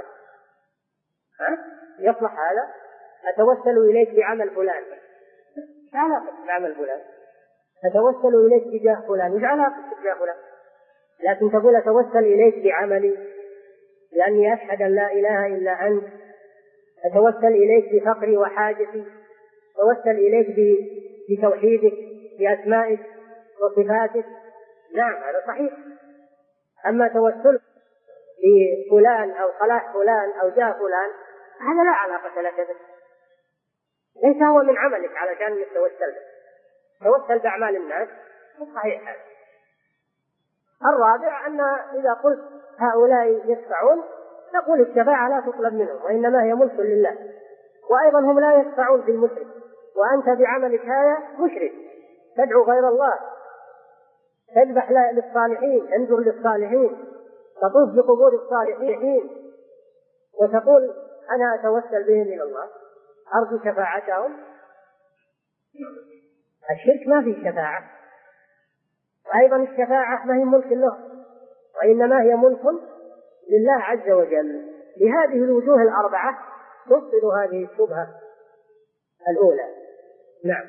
يصلح هذا؟ أتوسل إليك بعمل فلان، ايش علاقة بعمل فلان؟ أتوسل إليك بجاه فلان، ايش علاقة بجاه فلان؟ لكن تقول: أتوسل إليك بعملي لأني أشهد أن لا إله إلا أنت، أتوسل إليك بفقري وحاجتي، أتوسل إليك بتوحيدك بأسمائك وصفاتك. نعم، هذا صحيح. أما توسل بفلان أو صلاح فلان أو جاه فلان، هذا لا علاقة لك به، ليس هو من عملك علشان يتوسل به. توسل بأعمال الناس، صحيح هذا. الرابع أن إذا قلت هؤلاء يشفعون، تقول الشفاعة لا تطلب منهم، وإنما هي ملك لله، وأيضا هم لا يشفعون في المشرك، وأنت بعملك هذا مشرك، تدعو غير الله، تذبح للصالحين، تنذر للصالحين، تطوف بقبور الصالحين، وتقول: أنا أتوسل بهم إلى الله، أرجو شفاعتهم. الشرك ما فيه شفاعة، وأيضا الشفاعة ما هي ملك له، وإنما هي ملك لله عز وجل. لهذه الوجوه الأربعة تبطل هذه الشبهة الأولى. نعم.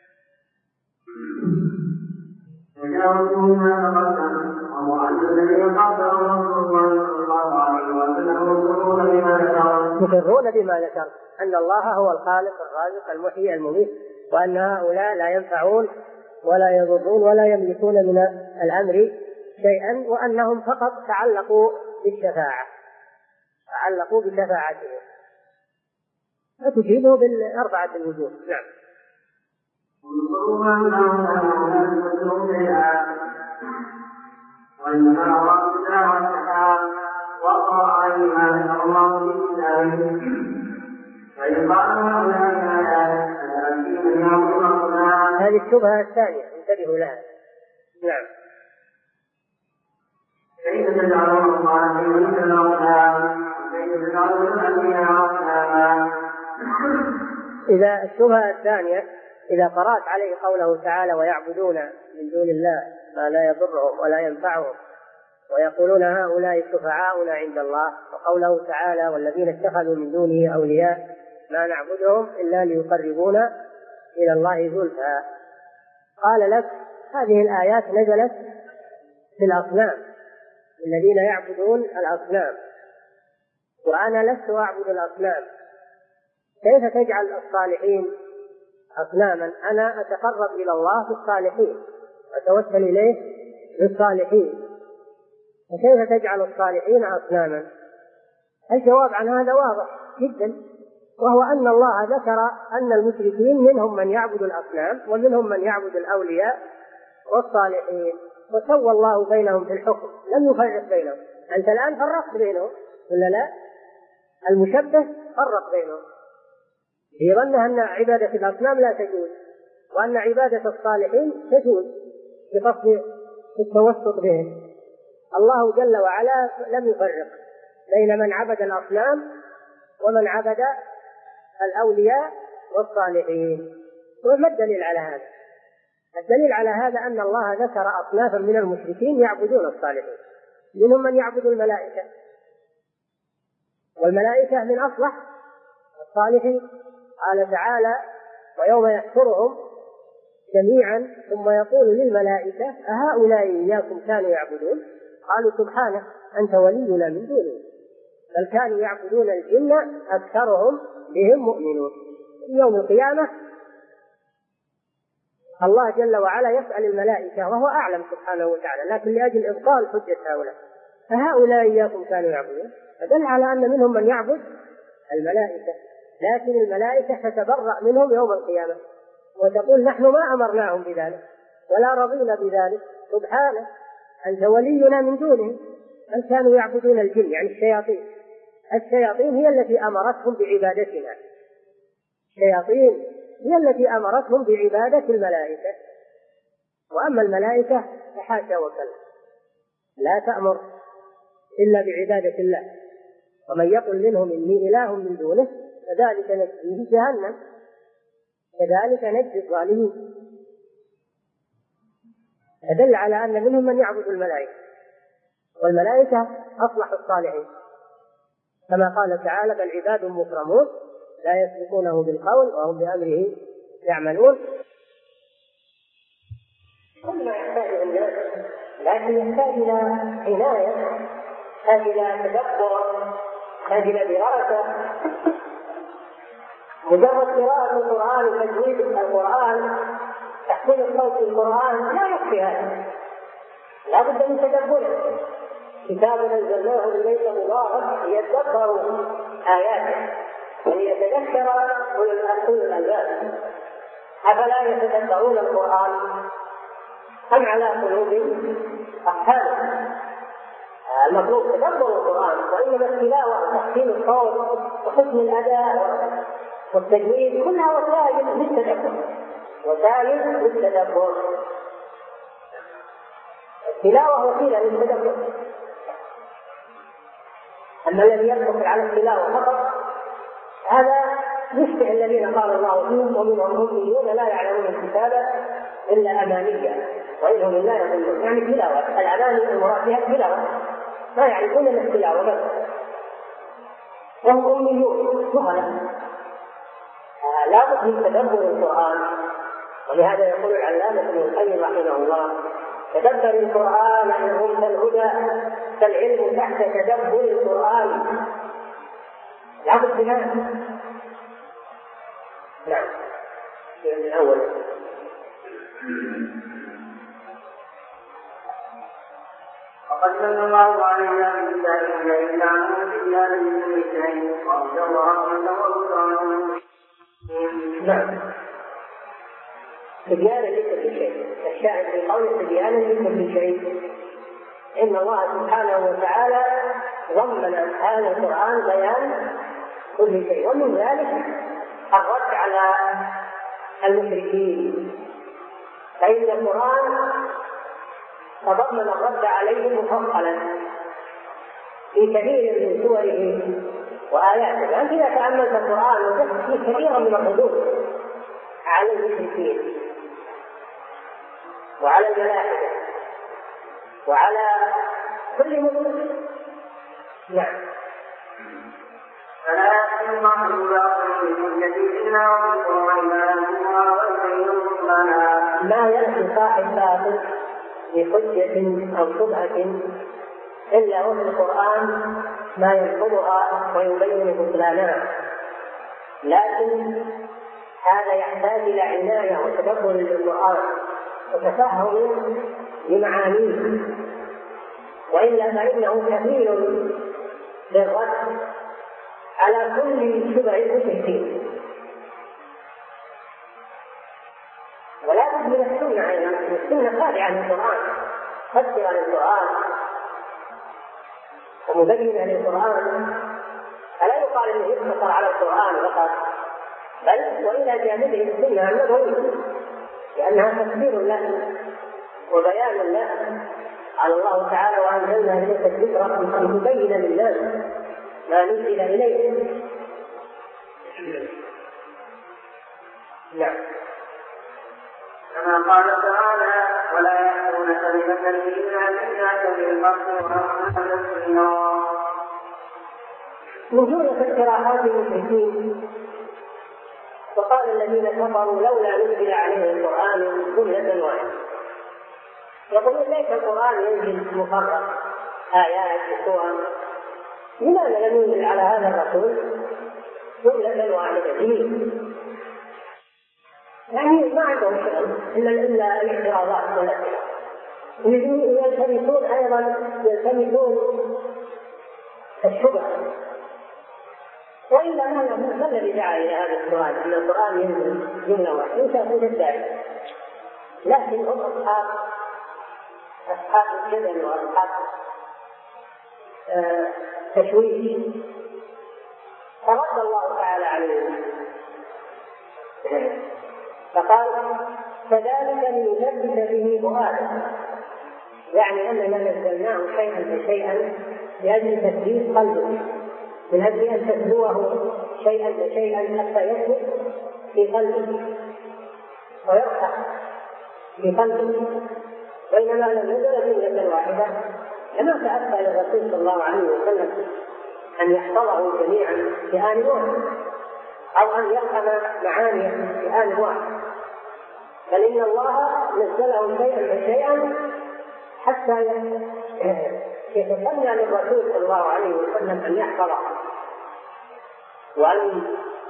مقرون بما ذكر أن الله هو الخالق الرازق المحيي المميت، وأن هؤلاء لا ينفعون ولا يضرون ولا يملكون من الأمر شيئا، وأنهم فقط تعلقوا بشفاعتهم، فتجيبه بالأربعة الوجوه. نعم. هذه الشبهة الثانية انتبهوا لها. نعم. كيف تجعلون الله كيف تجعلون الأنبياء؟ إذا الشبهة الثانية، إذا قرأت عليه قوله تعالى: ويعبدون من دون الله ما لا يضرهم ولا ينفعهم ويقولون هؤلاء شفعاؤنا عند الله، وقوله تعالى: والذين اتخذوا من دونه أولياء ما نعبدهم إلا ليقربونا إلى الله زلفى. قال لك هذه الآيات نزلت في الأصنام، الذين يعبدون الأصنام، وأنا لست أعبد الأصنام، كيف تجعل الصالحين أصناما؟ أنا أتقرب إلى الله بالصالحين، أتوسل إليه بالصالحين، فكيف تجعل الصالحين أصناما؟ الجواب عن هذا واضح جدا، وهو أن الله ذكر أن المشركين منهم من يعبد الأصنام ومنهم من يعبد الأولياء والصالحين، وسوى الله بينهم في الحكم، لم يفرق بينهم. أنت الآن فرقت بينهم ولا لا؟ المشبه فرق بينهم، يظن أن عبادة الأصنام لا تجوز وأن عبادة الصالحين تجوز بقصد التوسط بهم. الله جل وعلا لم يفرق بين من عبد الأصنام ومن عبد الأولياء والصالحين. وما الدليل على هذا؟ الدليل على هذا أن الله ذكر أصنافا من المشركين يعبدون الصالحين، منهم من يعبد الملائكة، والملائكة من أصلح الصالحين. قال تعالى: ويوم يحشرهم جميعا ثم يقول للملائكة أهؤلاء إياكم كانوا يعبدون؟ قالوا سبحانك أنت ولينا من دونهم بل كانوا يعبدون الجن أكثرهم بهم مؤمنون. يوم القيامة الله جل وعلا يسأل الملائكة وهو أعلم سبحانه وتعالى، لكن لأجل إبطال حجة هؤلاء أهؤلاء إياكم كانوا يعبدون، فدل على أن منهم من يعبد الملائكة، لكن الملائكة تتبرأ منهم يوم القيامة وتقول نحن ما أمرناهم بذلك ولا رضينا بذلك، سبحانه أنت ولينا من دونهم بل كانوا يعبدون الجن، يعني الشياطين. الشياطين هي التي أمرتهم بعبادتنا، الشياطين هي التي أمرتهم بعبادة الملائكة، وأما الملائكة فحاشا وكلا لا تأمر إلا بعبادة الله. ومن يقل منهم إني إله من دونه فذلك نجزيه جهنم كذلك نجزي الظالمين. فدل على أن منهم من يعبد الملائكة، والملائكة أصلح الصالحين، كما قال تعالى: بل عباد مكرمون لا يسبقونه بالقول وهم بأمره يعملون. كل ما يحتاج الناس، لكن يحتاج إلى عناية، يحتاج إلى تدبر، يحتاج إلى دراسة. مجرد قراءة القرآن وتجويد القرآن، تحسين الصوت في القرآن لا يكفي هذا، لا بد من تدبره. كتاب أنزلناه إليك مبارك ليدبروا آياته وليتذكر أولو الألباب. أفلا يتدبرون القرآن أم على قلوب أقفالها؟ المطلوب تدبر القرآن، وإنما التلاوة وتحسين الصوت وحسن الأداء والتجويد كلها وسائل للتدبر، وسائل للتدبر. التلاوة وسيلة للتدبر، أما الذي يقتصر على التلاوة فقط هذا يشبه الذين قال الله فيهم ومنهم أميون لا يعلمون الكتاب إلا أمانية وإنهم لا يظنون، يعني تلاوة. الأماني المراد بها التلاوة، ما يعرفون إلا التلاوة بس، وهم أميون جهلة. لا بد من تدبر القرآن، ولهذا يقول العلامة ابن القيم رحمه الله: تدبر القرآن إن رمت الهدى فالعلم تحت تدبر القرآن. لا بد من هذا. نعم. الأول وقد من الله علينا بالله إلا عنه بالله من شيء قال الله نعم. تبيانا لكل شيء، الشاهد في قول تبيانا لكل شيء، إن الله سبحانه وتعالى ضمن هذا القرآن بيان كل شيء، ومن ذلك الرد على المشركين، فإن القرآن تضمن الرد عليهم مفصلا في كثير من سوره وآياته. أنت إذا تأملت القرآن وجدت فيه كثيرا من الردود على المشركين وعلى الملائكة وعلى كل مسلم. نعم. فلا يأتي الله بباطل من جديد إلا وذكر عبادها ويبين لنا. لا يأتي صاحب باطل بحجة أو شبهة إلا وفي القرآن ما ينقضها ويبين بطلانها، لكن هذا يحتاج إلى عناية وتدبر للقرآن وتفهم بمعانيه، وإلا فإنه كثير للرد على كل شبه المشركين. ولا بد من السنة أيضا، السنة خادعة للقرآن، مفسرة للقرآن ومبينة للقرآن، فلا يقال انه يقتصر على القرآن فقط، بل والى جانبه السنة النبوية، لأنها تفسير له وبيان له. قال الله تعالى: وأنزلنا إليك الذكر لتبين للناس ما نزل إليه. نعم. كما قال تعالى: ولا يأتونك بمثل إلا جئناك بالحق وأحسن تفسيرا. من جملة اقتراحات المشركين وقال الذين كفروا: لولا نزل عليه القرآن جملة واحدة. يقولون: ليس القرآن ينزل مفرق آيات وسور، لماذا لم ينزل على هذا الرسول جملة واحدة جميل؟ يعني ما عندهم شغل إلا الاعتراضات والأسئلة. يلتمسون أيضا الشبه، وإلا ما الذي دعا إلى هذا السؤال أن القرآن ينزل جملة واحدة؟ إنسان الداعي. لكن هم أصحاب الجدل وأصحاب تشويش، فرد الله تعالى عليهم فقال: كذلك لنثبت به فؤادك، يعني أننا نزلناه شيئا فشيئا لأجل تثبيت قلبه، من أجل أن تتلوه شيئا فشيئا حتى يثبت في قلبه ويرفع في قلبه. بينما لو نزل جملة واحدة لما تأتى للرسول صلى الله عليه وسلم أن يحفظه جميعا في آن واحد، أو أن يفهم معانيه في آن واحد، بل إن الله نزله شيئا فشيئا حتى يتسنى للرسول صلى الله عليه وسلم أن يحفظه وأن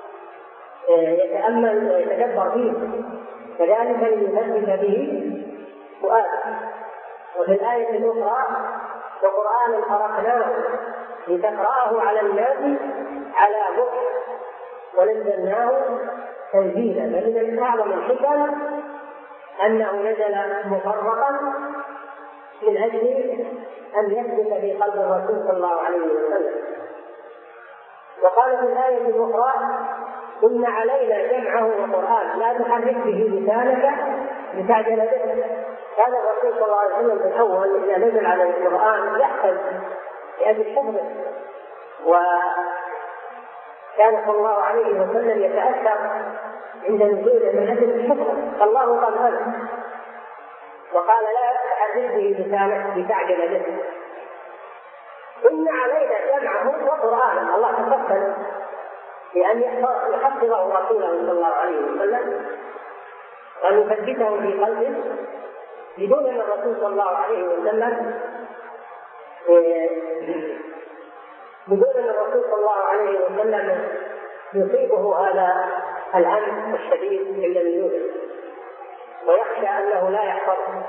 يتأمل ويتدبر فيه. كذلك ليثبت به فؤاده. وفي الآية الأخرى: وقرآنا فرقناه لتقرأه على الناس على مكث ونزلناه تنزيلا. فمن أعظم الحكم أنه نزل مفرقا من أجل أن يثبت في قلب الرسول صلى الله عليه وسلم. وقال في الآية الأخرى: إن علينا جمعه وقرآن لا تحرك به لسانك لتعجل به. كان الرسول صلى الله عليه وسلم في الأول إذا نزل عليه القرآن يحفظ لأجل حفظه، وكان صلى الله عليه وسلم يتأثر عند نزوله من أجل حفظه، فالله قال هذا وقال: لا تحرك به لسانك لتعجل به. إن علينا جمعه وقرآن، الله تفضل بأن يحفظه رسوله صلى الله عليه وسلم وأن يثبته في قلبه بدون أن الرسول صلى الله عليه وسلم يصيبه هذا الهم الشديد عند نزوله ويخشى أنه لا يحفظه.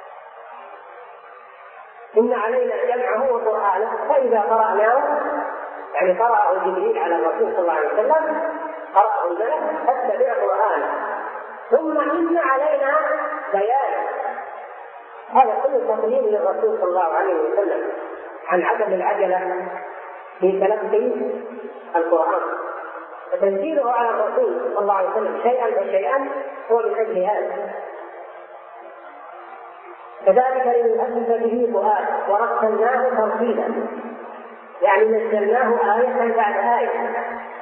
إن علينا جمعه وقرآنه فإذا قرأناه، يعني قرأه جبريل على الرسول صلى الله عليه وسلم، قرأه الملك فاتبع قرآنه، ثم إن علينا بيانه. هذا كله تقليل للرسول صلى الله عليه وسلم عن عدم العجلة في تلقي القرآن، فتنزيله على الرسول صلى الله عليه وسلم شيئا فشيئا هو من أجل هذا. كذلك لنثبت به فؤاد ورتلناه ترتيلا، يعني نزلناه آية بعد آية،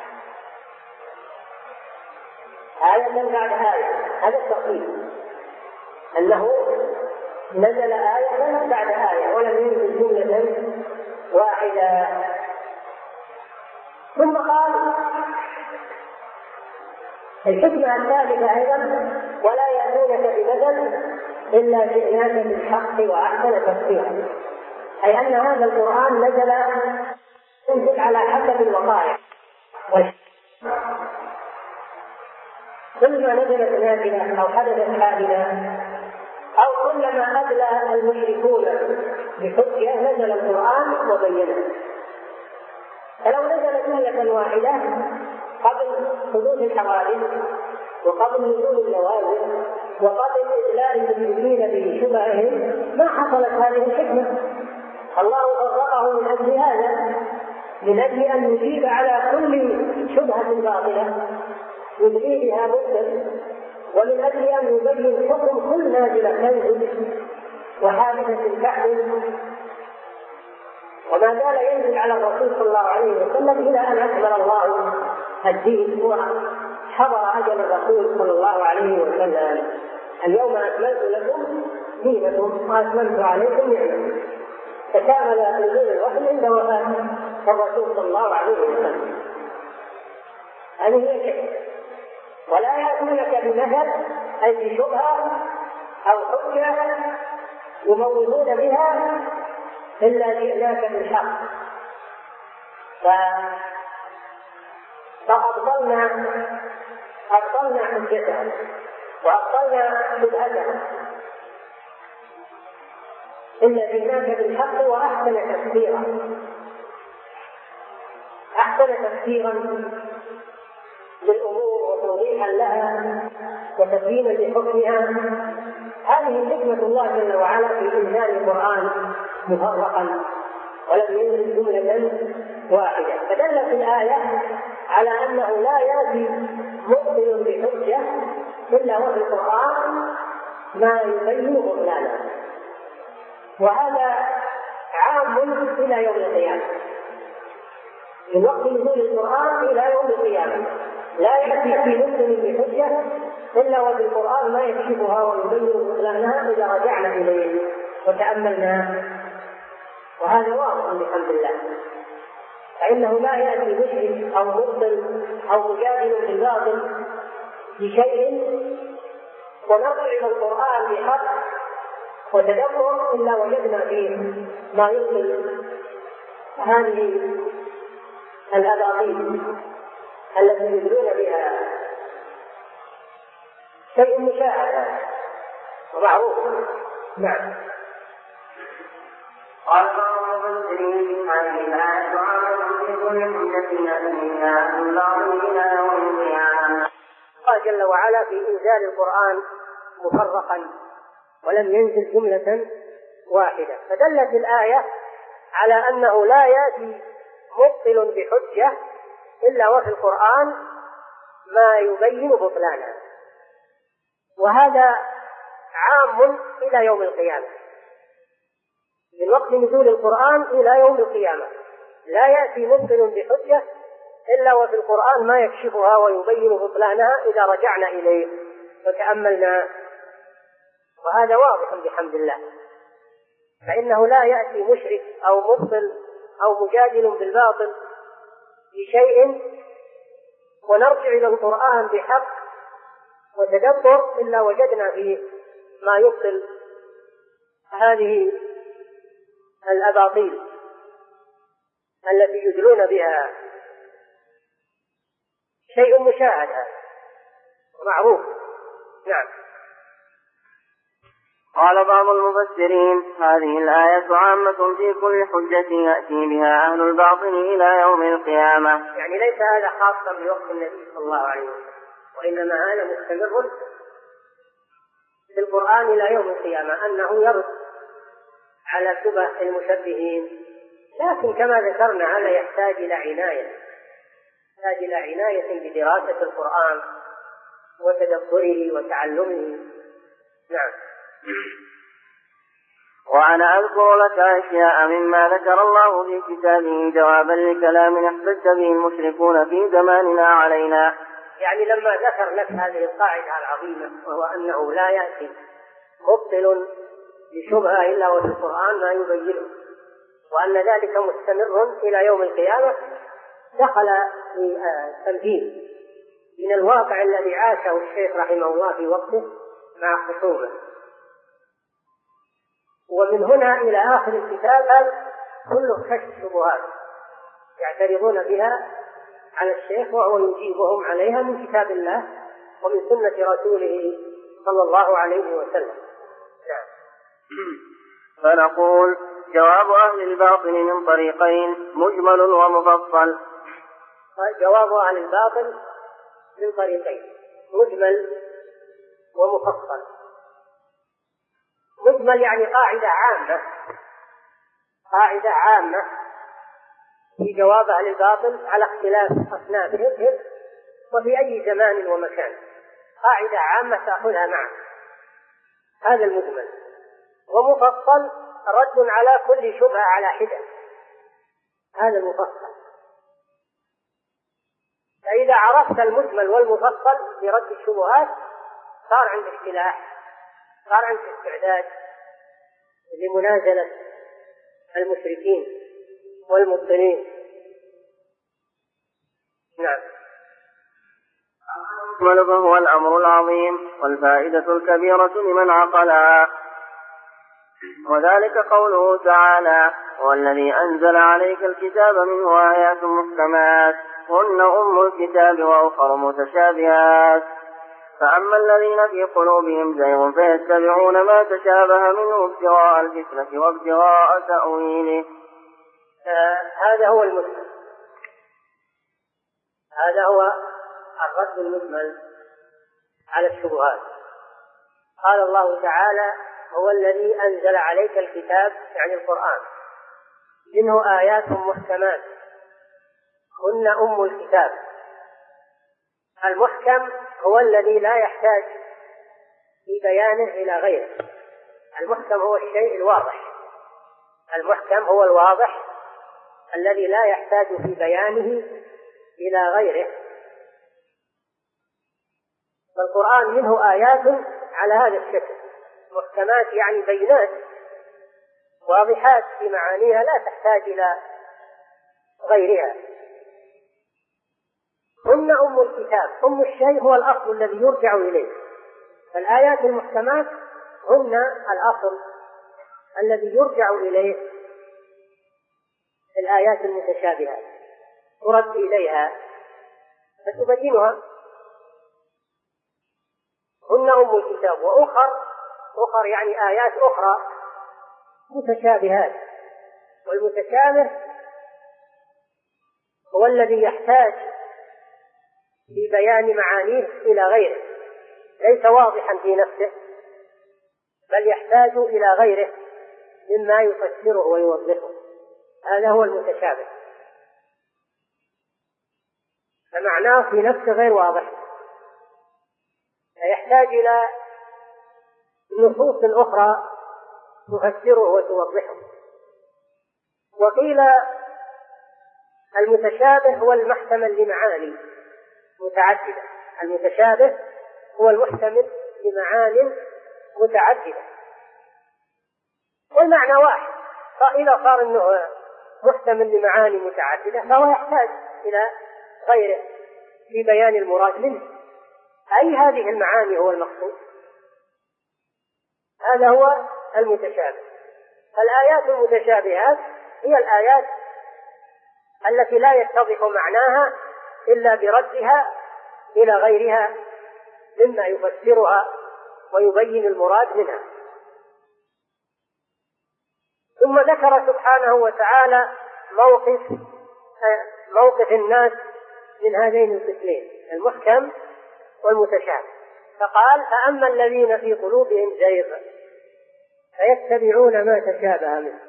آية بعد آية. هذا الترتيب، أنه نزل آية بعد آية ولم ينزل جملة واحدة. ثم قال الحكمة الثالثة أيضا: ولا يأتونك بمثل إلا جئناك بالحق وأحسن تفسيرا، أي أن هذا القرآن نزل على حسب الوقائع، كلما نزلت نازلة أو حدثت حادثة أو كلما أدلى المشركون بحجة نزل القرآن وبينه. فلو نزلت جملة واحدة قبل حدوث الحوادث وقبل نزول النوازل وقبل إدلاء المشركين بشبههم ما حصلت هذه الحكمة. الله فرقه من أجل هذا، من أجل أن يجيب على كل شبهة باطلة يدري بها مبتدئ، ومن أجل أن يبين حكم كل نازلة تنزل وحادثة تحدث. وما زال ينزل على الرسول صلى الله عليه وسلم إلى أن أكمل الله الدين وحضر أجل الرسول صلى الله عليه وسلم: اليوم أكملت لكم دينكم وأتممت عليكم نعمتي. فكامل نزول الوحي عند وفاة الرسول صلى الله عليه وسلم. هذه هي الحكمة. ولا يأتونك بمثل أي بشبهة أو حجة يموضون بها إلا جئناك بالحق. فأبطلنا حجتهم وأبطلنا شبهتهم إلا جئناك بالحق وأحسن تفسيرا. أحسن تفسيرا للأمور وتوضيحا لها وتبيينا لحكمها. هذه حكمة الله جل وعلا في إنزال القرآن مفرقا ولم ينزل جملة واحدة. فدلت الآية على أنه لا يأتي مبطل بحجة إلا وفي القرآن ما يبين بطلانه، وهذا عام إلى يوم القيامة. من وقت نزول القرآن إلى يوم القيامة لا يأتي في مبطل بحجة إلا وفي القرآن ما يكشفها ويبين بطلانها إذا رجعنا إليه وتأملنا، وهذا واضح بحمد الله. فإنه لا يأتي مشرك أو مبطل أو مجادل بالباطل بشيء ونرجع إلى القرآن بحق وتدبر إلا وجدنا فيه ما يبطل هذه الأباطيل التي يدلون بها. شيء مشاهد ومعروف. نعم. قال بعض المفسرين: هذه الآية عامة في كل حجة يأتيها من بعض إلى يوم القيامة. قال جل وعلا في إنزال القرآن مفرقا ولم ينزل جملة واحدة، فدلت الآية على أنه لا يأتي مبطل بحجة إلا وفي القرآن ما يبين بطلانه، وهذا عام إلى يوم القيامة. من وقت نزول القرآن إلى يوم القيامة لا يأتي مبطل بحجة إلا وفي القرآن ما يكشفها ويبين بطلانها إذا رجعنا إليه وتأملنا، وهذا واضح بحمد الله. فإنه لا يأتي مشرك أو مبطل أو مجادل بالباطل بشيء ونرجع إلى القرآن بحق وتدبر إلا وجدنا فيه ما يبطل هذه الأباطيل التي يدلون بها. شيء مشاهد ومعروف. نعم. قال بعض المفسرين: هذه الآية عامة في كل حجة يأتي بها أهل الباطل إلى يوم القيامة. يعني ليس هذا خاصا بوقت النبي صلى الله عليه وسلم، وإنما هذا مستمر في القرآن إلى يوم القيامة، أنه يرد على شبه المشبهين. لكن كما ذكرنا هذا يحتاج إلى عناية بدراسة القرآن وتدبره وتعلمه. نعم. وأنا أذكر لك أشياء مما ذكر الله في كتابه جوابا لكلام احتج به المشركون في زماننا علينا. يعني لما ذكر لك هذه القاعدة العظيمة، وهو أنه لا يأتي مبطل بشبهة إلا وفي القرآن ما يبينه، وأن ذلك مستمر إلى يوم القيامة، دخل في التمثيل من الواقع الذي عاشه الشيخ رحمه الله في وقته مع خصومه. ومن هنا إلى آخر الكتاب كله كشف شبهات يعترضون بها على الشيخ، وهو يجيبهم عليها من كتاب الله ومن سنة رسوله صلى الله عليه وسلم. نعم. فنقول: جواب أهل الباطل من طريقين: مجمل ومفصل. جواب أهل الباطل من طريقين: مجمل ومفصل. مجمل يعني قاعدة عامة في جواب أهل الباطل على اختلاف أصنافهم وفي أي زمان ومكان، قاعدة عامة تأخذها معك، هذا المجمل. ومفصل رد على كل شبهة على حدة، هذا المفصل. فإذا عرفت المجمل والمفصل لرد الشبهات صار عندك سلاح، صار عندك استعداد لمنازلة المشركين والمبطلين. نعم. المجمل فهو الأمر العظيم والفائدة الكبيرة لمن عقلها، وذلك قوله تعالى: هو الذي أنزل عليك الكتاب منه آيات محكمات هن أم الكتاب وأخر متشابهات، فأما الذين في قلوبهم زيغ فيتبعون ما تشابه منه ابتغاء الفتنة وابتغاء تأويله. هذا هو المجمل، هذا هو الرد المجمل على الشبهات. قال الله تعالى: هو الذي أنزل عليك الكتاب، يعني القرآن، منه آيات محكمات هن أم الكتاب. المحكم هو الذي لا يحتاج في بيانه إلى غيره، المحكم هو الشيء الواضح، المحكم هو الواضح الذي لا يحتاج في بيانه إلى غيره. فالقرآن منه آيات على هذا الشكل محكمات، يعني بينات واضحات في معانيها لا تحتاج إلى غيرها. هن أم الكتاب، أم الشيء هو الأصل الذي يرجع إليه، فالآيات المحكمات هن الأصل الذي يرجع إليه الآيات المتشابهات، ترد إليها فتبينها. هن أم الكتاب وأخر يعني آيات أخرى متشابهات، والمتشابه هو الذي يحتاج في بيان معانيه إلى غيره، ليس واضحا في نفسه بل يحتاج إلى غيره مما يفسره ويوضحه، هذا هو المتشابه، فمعناه في نفسه غير واضح، فيحتاج إلى نصوص أخرى تفسره وتوضحه. وقيل المتشابه هو المحتمل لمعاني متعددة، المتشابه هو المحتمل لمعاني متعددة، والمعنى واحد، فإذا صار أنه محتمل لمعاني متعددة فهو يحتاج إلى غيره في بيان المراد منه، أي هذه المعاني هو المقصود، هذا هو المتشابه. فالآيات المتشابهات هي الآيات التي لا يتضح معناها إلا بردها إلى غيرها مما يفسرها ويبين المراد منها. ثم ذكر سبحانه وتعالى موقف الناس من هذين القسمين المحكم والمتشابه، فقال: فأما الذين في قلوبهم زيغ فيتبعون ما تشابه منه.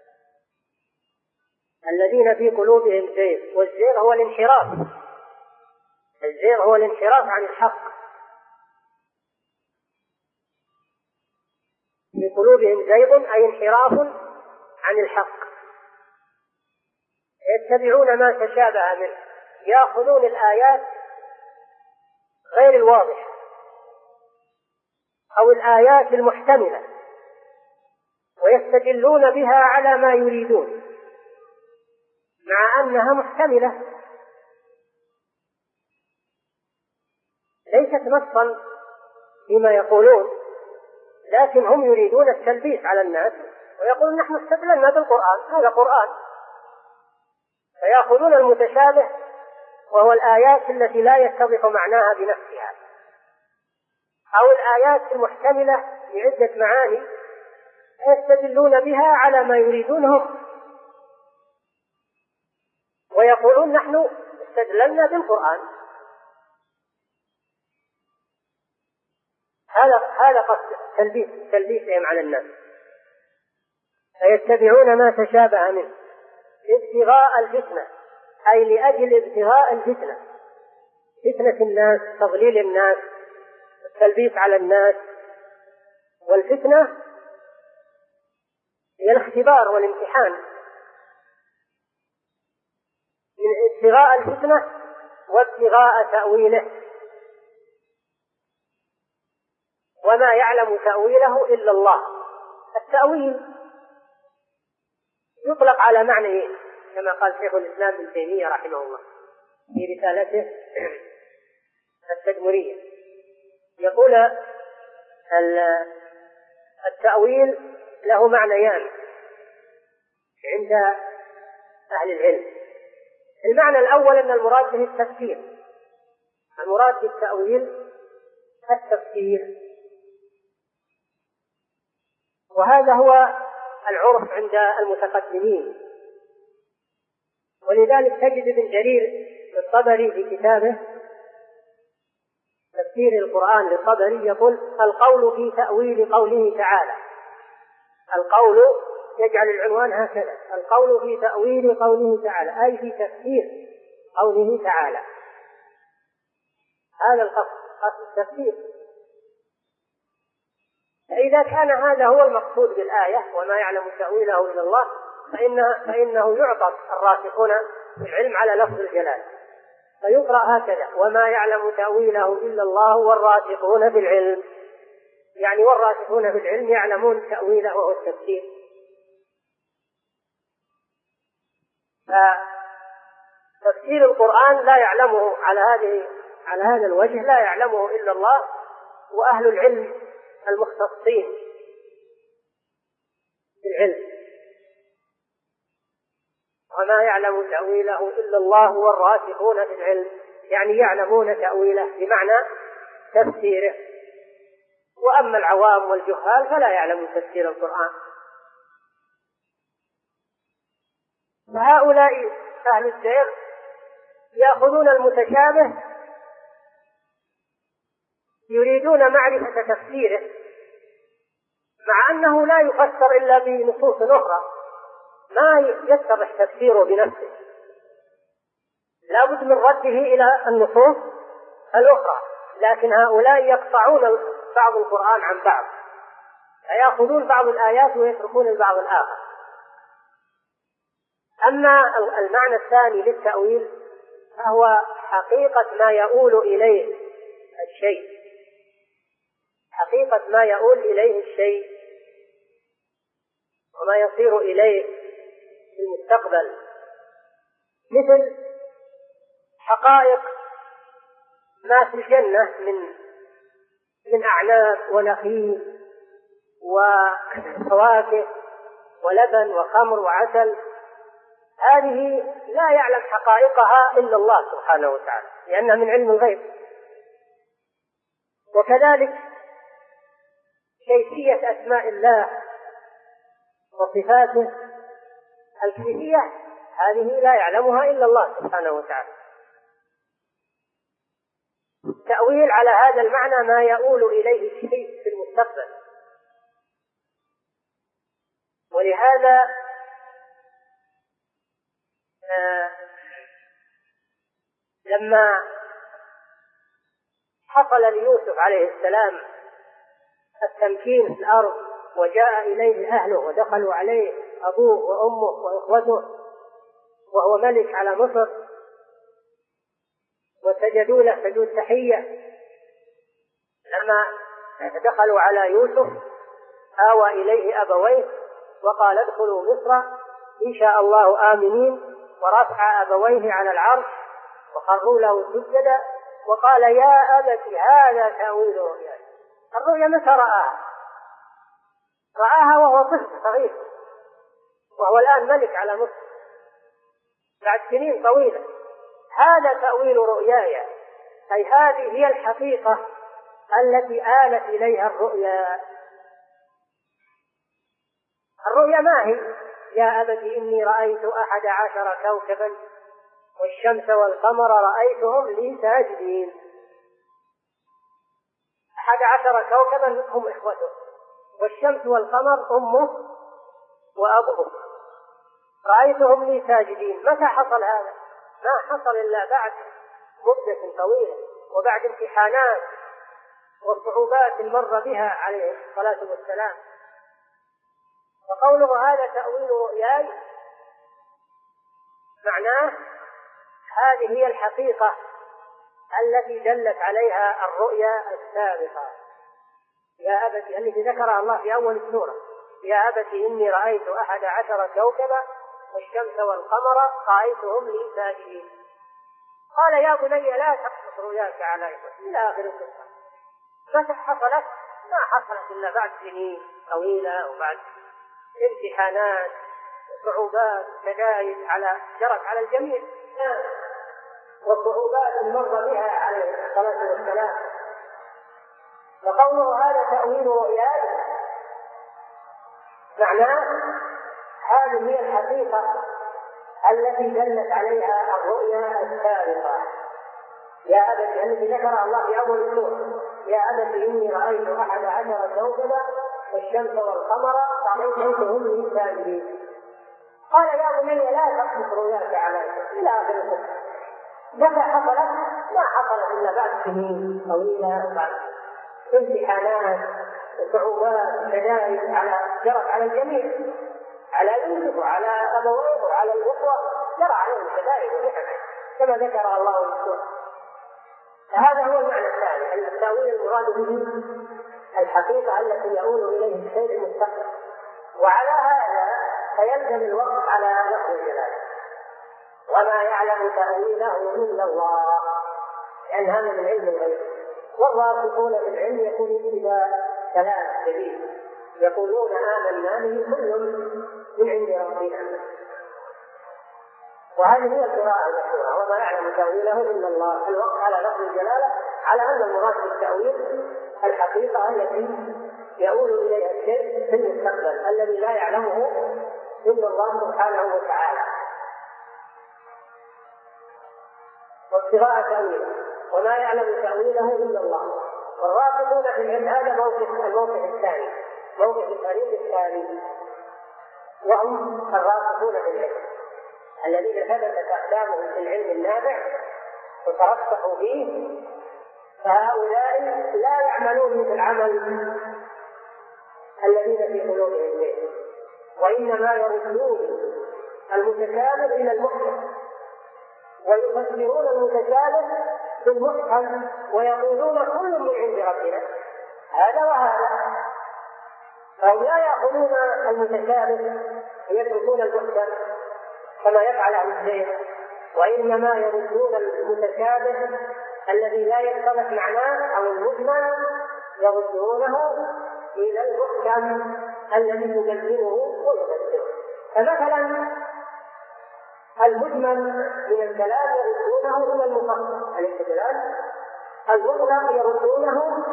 الذين في قلوبهم زيغ، والزيغ هو الانحراف، الزيغ هو الانحراف عن الحق، في قلوبهم زيغ أي انحراف عن الحق، يتبعون ما تشابه منه، يأخذون الآيات غير الواضحة أو الآيات المحتملة ويستدلون بها على ما يريدون، مع أنها محتملة ليست نصا فيما يقولون، لكن هم يريدون التلبيس على الناس ويقولون نحن استدللنا بالقرآن، هذا قرآن، فيأخذون المتشابه وهو الآيات التي لا يتضح معناها بنفسها، أو الآيات المحتملة لعدة معاني يستدلون بها على ما يريدونه ويقولون نحن استدللنا بالقرآن. هذا قصد تلبيسهم على الناس، فيتبعون ما تشابه منه ابتغاء الفتنة، أي لأجل ابتغاء الفتنة، فتنة الناس، تضليل الناس، التلبيس على الناس. والفتنة هي الاختبار والامتحان، من ابتغاء الفتنة وابتغاء تأويله، وما يعلم تأويله إلا الله. التأويل يطلق على معنيين كما قال شيخ الإسلام ابن تيمية رحمه الله في رسالته التدمرية، يقول التأويل له معنيان عند أهل العلم. المعنى الأول أن المراد به التفسير، المراد بالتأويل التفسير، وهذا هو العرف عند المتقدمين. ولذلك تجد ابن جرير الطبري في كتابه تفسير القرآن للطبري يقول القول في تأويل قوله تعالى، القول يجعل العنوان هكذا، القول في تأويل قوله تعالى أي في تفسير قوله تعالى، هذا القصد، قصد التفسير. فإذا كان هذا هو المقصود بالآية وما يعلم تأويله إلا الله فإنه يعطف الراسخون في العلم على لفظ الجلالة، فيقرأ هكذا وما يعلم تأويله إلا الله والراسخون في العلم، يعني والراسخون في العلم يعلمون تأويله وهو التفسير. فتفسير القرآن لا يعلمه على هذا الوجه، لا يعلمه إلا الله وأهل العلم المختصين بالعلم. وما يعلم تأويله إلا الله والراسخون في العلم، يعني يعلمون تأويله بمعنى تفسيره. وأما العوام والجهال فلا يعلمون تفسير القرآن. فهؤلاء أهل الزيغ يأخذون المتشابه يريدون معرفة تفسيره، مع أنه لا يفسر إلا بنصوص أخرى، ما يتضح تفسيره بنفسه، لا بد من رده إلى النصوص الأخرى. لكن هؤلاء يقطعون بعض القرآن عن بعض، فيأخذون بعض الآيات ويتركون البعض الآخر. أما المعنى الثاني للتأويل فهو حقيقة ما يؤول إليه الشيء، حقيقة ما يؤول إليه الشيء وما يصير إليه في المستقبل، مثل حقائق ما في الجنة من أعناب ونخيل وفواكه ولبن وخمر وعسل، هذه لا يعلم حقائقها إلا الله سبحانه وتعالى لأنها من علم الغيب. وكذلك كيفية أسماء الله وصفاته، الكيفية هذه لا يعلمها إلا الله سبحانه وتعالى. التأويل على هذا المعنى ما يؤول إليه الشيء في المستقبل. ولهذا لما حصل ليوسف عليه السلام التمكين في الأرض وجاء إليه أهله ودخلوا عليه أبوه وأمه وإخوته وهو ملك على مصر وسجدوا له سجود تحية، لما دخلوا على يوسف آوى إليه أبويه وقال ادخلوا مصر إن شاء الله آمنين، ورفع أبويه على العرش وخروا له سجدا وقال يا أبت هذا تأويل رؤياي. الرؤيا متى رآها وهو طفل صغير، وهو الآن ملك على مصر بعد سنين طويلة. هذا تأويل رؤياي، أي هذه هي الحقيقة التي آلت إليها الرؤيا. الرؤيا ما هي؟ يا أبت إني رأيت 11 كوكبا والشمس والقمر رأيتهم لي ساجدين. 11 كوكبا هم إخوته، والشمس والقمر أمه وأبوه، رأيتهم لي ساجدين. متى حصل هذا؟ ما حصل إلا بعد مدة طويلة، وبعد امتحانات والصعوبات مر بها عليه الصلاة والسلام. فقوله هذا تأويل رؤياي معناه هذه هي الحقيقة التي دلت عليها الرؤيا السابقة. يا أبت التي ذكرها الله في أول السورة، يا أبت إني رأيت 11 كوكبا والشمس والقمر رأيتهم لي ساجدين. قال يا بني لا تقصص رؤياك على إخوتك إلى آخر القصة. متى حصلت؟ ما حصلت إلا بعد سنين طويلة، وبعد امتحانات وصعوبات شدائد جرت على الجميع، والصعوبات مر بها عليه الصلاة والسلام. فقوله هذا تأويل رؤياي معناه هذه هي الحقيقة التي دلت عليها الرؤيا السابقة. يا أبت التي ذكرها الله في أول السورة، يا أبت إني رأيت 11 كوكبا والشمس والقمر رأيتهم لي ساجدين. قال يا بني لا تقصص رؤياك على إلى آخر القصة. متى حصلت؟ ما حصلت إلا بعد سنين طويلة، بعد امتحانات وصعوبات شدائد جرت على الجميع، على يوسف وعلى أبويه وعلى الإخوة، جرى عليهم شدائد ونعم كما ذكر الله في السورة. فهذا هو المعنى الثاني، أن التأويل المراد به الحقيقة التي يؤول إليه الشيء المستقبل. وعلى هذا فيلزم الوقف على لفظ الجلالة، وما يعلم تأويله إلا الله، لأن هذا من علم الغيب. والراسخون في العلم يكونون إلى كلام جديد، يقولون آمنا به كل من عند ربنا. وهذه هي القراءة المشهورة، وما يعلم تأويله إلا الله. الوقف على لفظ الجلالة على أن المراد بالتأويل الحقيقة التي يؤول إليها الشيء في المستقبل الذي لا يعلمه إلا الله سبحانه وتعالى. والقراءة تأويله وما يعلم تأويله إلا الله. والراسخون في العلم هذا الموقف الثاني، موقف الفريق الثاني، وهم الراسخون في العلم الذين ثبتت أقدامهم في العلم النافع وترسخوا فيه. فهؤلاء لا يعملون مثل عمل الذين في قلوبهم به، وإنما يردون المتشابه إلى المحكم، ويفسرون المتشابه بالمحكم، ويقولون كل من عند ربنا هذا وهذا. فهم لا يأخذون المتشابه ويتركون المحكم كما يفعل أهل الزيغ، وإنما يردون المتشابه الذي لا يتضح معناه أو المجمل، يردونه إلى المحكم الذي يبينه ويفسره. فمثلا المجمل من الكلام يردونه إلى المفصل، الاستدلال المطلق يردونه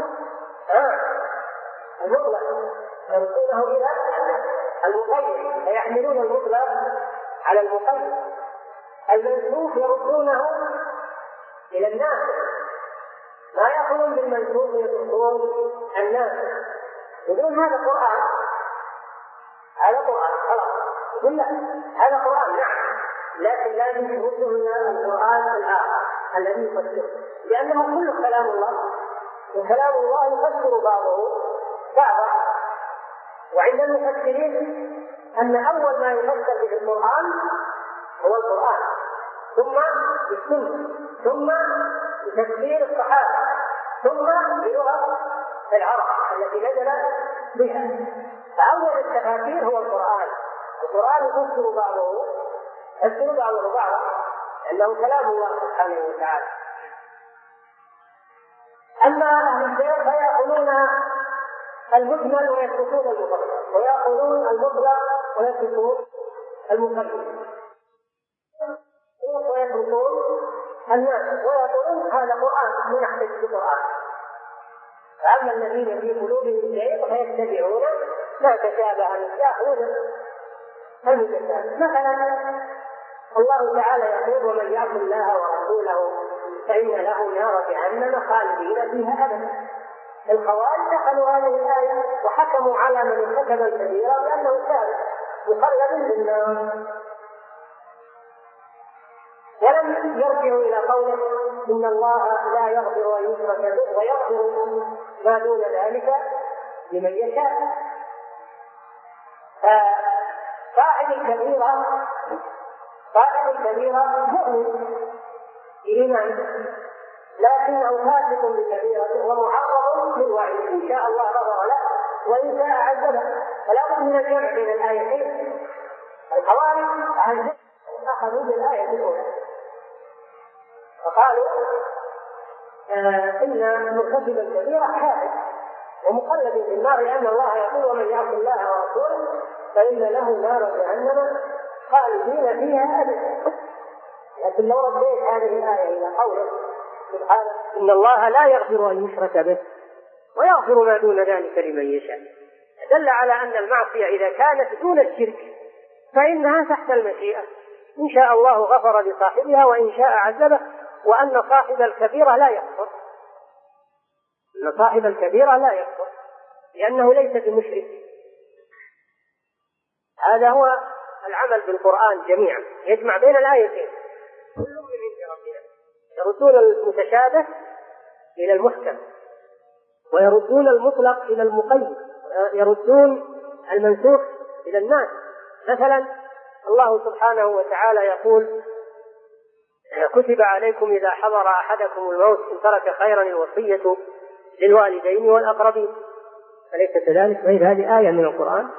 إلى المقيد، فيحملون المطلق على المقيد. المنسوخ يردونه إلى الناس، ما يقولون بالمنسوخ يردون الناس، يقولون هذا قرآن، هذا قرآن خلاص، يقول لا هذا قرآن نعم، لكن لازم يردوا إلى القرآن الآخر الذي يفسره، لأنه كله كلام الله، وكلام الله يفسر بعضه بعضا. وعند المفسرين أن أول ما يفسر به القرآن هو القرآن، ثم بالسنة، ثم بتفسير الصحابة، ثم بلغة العرب التي نزل بها. فأول التفاسير هو القرآن. القرآن يفسر بعضه بعضا لأنه كلام الله سبحانه وتعالى. أما أهل الزيغ فيأخذون المجمل ويتركون المفصل، ويأخذون المطلق ويتركون المقيد، ويتركون الناس، ويقولون هذا قرآن من أحد القرآن. فأما الذين في قلوبهم زيغ فيتبعون ما تشابه منه، يأخذون المتشابه. مثلا الله تعالى يقول ومن يعص الله ورسوله فإن له نار جهنم خالدين فيها أبدا. الخوارج دخلوا هذه الآية وحكموا على من ارتكب الكبيرة بأنه كافر مخلد بالنار، ولم يرجعوا إلى قوله إن الله لا يغفر أن يشرك به ويغفر ما دون ذلك لمن يشاء. فاعل الكبيرة مؤمن بإيمان، لكنه فاسق بالكبيرة ومعرض للوعيد، إن شاء الله غفر له وإن شاء عذبه. فلا بد من الجمع بين الآيتين. الخوارج أخذوا بالآية الأولى فقالوا إن مرتكب الكبيرة كافر ومخلد في النار، لأن الله يقول ومن يعص الله ورسوله فإن له نار جهنم خالدين فيها أبدا. لكن لو رديت هذه الآية إلى قوله سبحانه إن الله لا يغفر أن يشرك به ويغفر ما دون ذلك لمن يشاء، دل على أن المعصية إذا كانت دون الشرك فإنها تحت المشيئة، إن شاء الله غفر لصاحبها وإن شاء عذبه، وأن صاحب الكبيرة لا يكفر، أن صاحب الكبيرة لا يكفر لأنه ليس بمشرك. هذا هو العمل بالقرآن جميعا، يجمع بين الآيتين كل من عند ربنا. يردون المتشابه إلى المحكم، ويردون المطلق إلى المقيد، يردون المنسوخ إلى الناس. مثلا الله سبحانه وتعالى يقول كتب عليكم إذا حضر أحدكم الموت إن ترك خيرا الوصية للوالدين والأقربين، أليس كذلك؟ وإذ هذه آية من القرآن،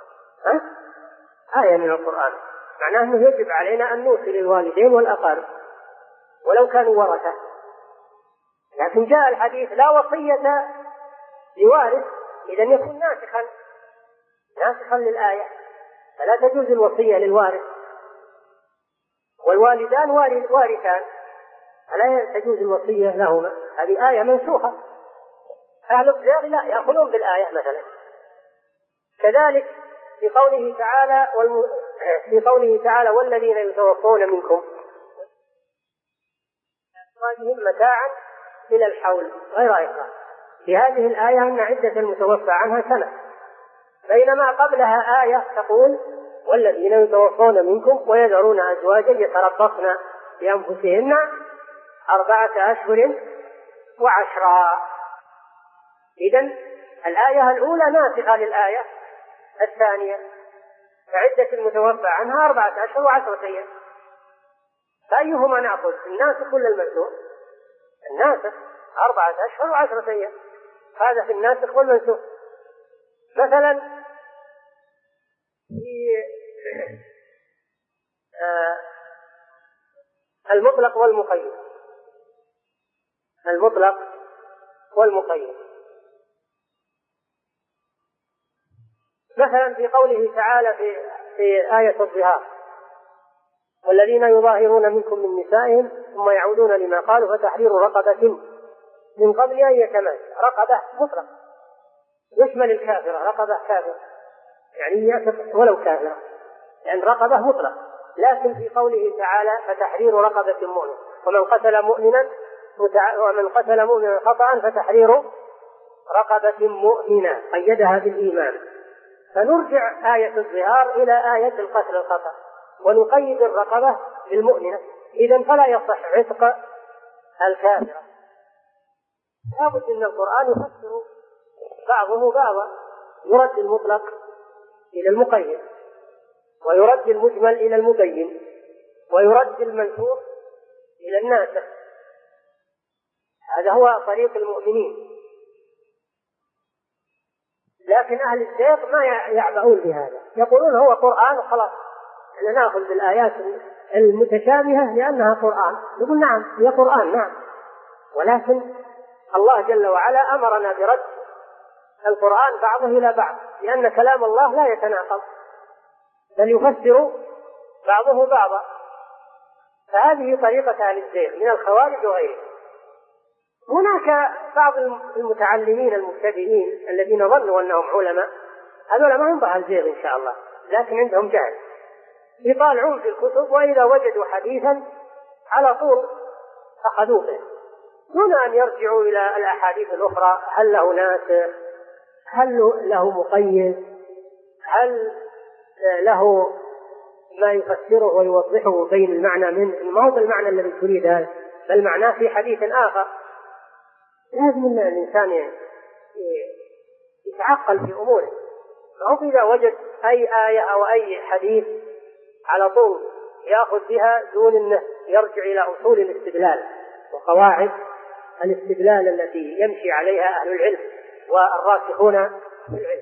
آية من القرآن، معناه أنه يجب علينا أن نوصي للوالدين والأقارب ولو كانوا ورثة. لكن جاء الحديث لا وصية لوارث، إذا يكون ناسخا للآية، فلا تجوز الوصية للوارث، والوالدان وارثان فلا تجوز الوصية لهما، هذه آية منسوخة. أهل الزيغ لا يأخذون بالآية مثلا. كذلك في قوله تعالى والذين يتوفون منكم أزواجهم متاعا إلى الحول غير إكراه، في هذه الآية أن عدة المتوفى عنها سنة، بينما قبلها آية تقول والذين يتوفون منكم ويذرون أزواجا يتربصن بأنفسهن 4 أشهر و10. إذن الآية الأولى ناسخة للآية الثانية، فعدة المتوفى عنها 4 أشهر و10 أيام. فأيهما نأخذ، الناسخ ولا المنسوخ؟ الناسخ 4 أشهر و10 أيام، هذا في الناسخ والمنسوخ. مثلا في المطلق والمقيد، المطلق والمقيد، مثلا في قوله تعالى في آية الظهار والذين يظاهرون منكم من نسائهم ثم يعودون لما قالوا فتحرير رقبة من قبل أن يتماس. رقبة مطلق يشمل الكافرة، رقبة كافرة يعني يعتق ولو كافرة، لأن رقبة مطلق. لكن في قوله تعالى فتحرير رقبة مؤمن ومن قتل مؤمنا خطأ فتحرير رقبة مؤمنة، قيدها بالإيمان. فنرجع آية الظهار إلى آية القتل الخطأ ونقيد الرقبة بالمؤمنة، إذن فلا يصح عتق الكافرة. لابد أن القرآن يفسر بعضه بعضا، يرد المطلق إلى المقيد، ويرد المجمل إلى المبين، ويرد المنسوخ إلى الناسخ. هذا هو طريق المؤمنين. لكن أهل الزيغ ما يعبؤون بهذا، يقولون هو قرآن وخلاص، احنا نأخذ بالآيات المتشابهة لأنها قرآن. نقول نعم هي قرآن، نعم، ولكن الله جل وعلا أمرنا برد القرآن بعضه إلى بعض، لأن كلام الله لا يتناقض بل يفسر بعضه بعضا. فهذه طريقة أهل الزيغ من الخوارج وغيرهم. هناك بعض المتعلمين المبتدئين الذين ظنوا أنهم علماء، هذول ما هم بأهل الزيغ إن شاء الله، لكن عندهم جهل، يطالعون في الكتب وإذا وجدوا حديثا على طول أخذوه به دون أن يرجعوا إلى الأحاديث الأخرى، هل له ناسخ، هل له مقيد، هل له ما يفسره ويوضحه بين المعنى من ما هو المعنى الذي تريد هذا، بل معناه في حديث آخر. لازم أن الإنسان يتعقل في أموره، فهو إذا وجد أي آية أو أي حديث على طول يأخذ بها دون أنه يرجع إلى أصول الاستدلال وقواعد الاستدلال التي يمشي عليها أهل العلم والراسخون في العلم.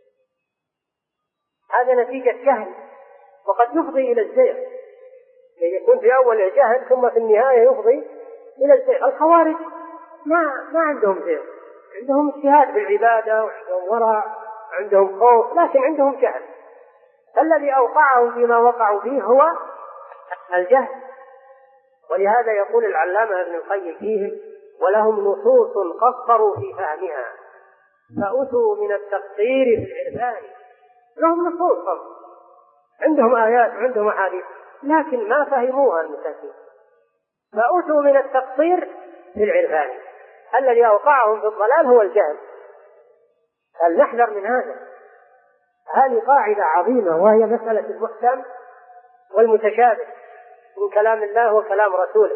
هذا نتيجة جهل وقد يفضي إلى الزيغ، يعني يكون في أول الجهل ثم في النهاية يفضي إلى الزيغ. الخوارج ما عندهم زيغ، عندهم اجتهاد في العبادة وعندهم ورع، عندهم خوف، لكن عندهم جهل. الذي أوقعهم فيما وقعوا فيه هو الجهل. ولهذا يقول العلامة ابن القيم فيهم: ولهم نصوص قصروا في فهمها فأتوا من التقصير في العرفان. لهم نصوص، عندهم آيات وعندهم أحاديث لكن ما فهموها المساكين، فأتوا من التقصير في العرفان. الذي أوقعهم في الضلال هو الجهل. هل نحذر من هذا؟ هذه قاعدة عظيمة، وهي مسألة المحكم والمتشابه من كلام الله وكلام رسوله،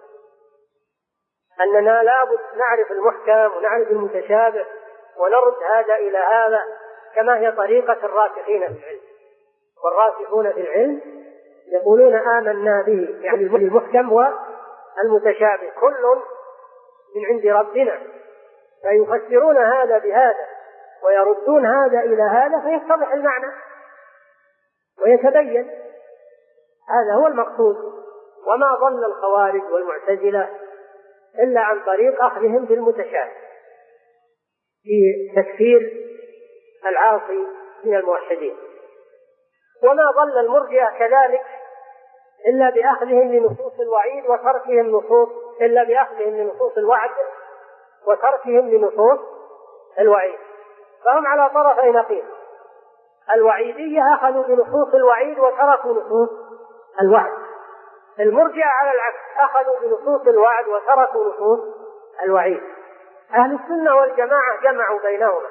أننا لابد نعرف المحكم ونعرف المتشابه ونرد هذا إلى هذا، كما هي طريقة الراسخين في العلم. والراسخون في العلم يقولون آمنا به، يعني المحكم والمتشابه كل من عند ربنا، فيفسرون هذا بهذا ويردون هذا إلى هذا فيتضح المعنى ويتبين. هذا هو المقصود. وما ضل الخوارج والمعتزلة إلا عن طريق أخذهم بالمتشابه في تكفير العاصي من الموحدين. وما ضل المرجئة كذلك إلا بأخذهم لنصوص الوعيد وتركهم لنصوص الوعد وتركهم لنصوص الوعيد. فهم على طرفي نقيض. الوعيدية أخذوا بنصوص الوعيد وتركوا نصوص الوعد. المرجئة على العكس أخذوا بنصوص الوعد وتركوا نصوص الوعيد. أهل السنة والجماعة جمعوا بينهما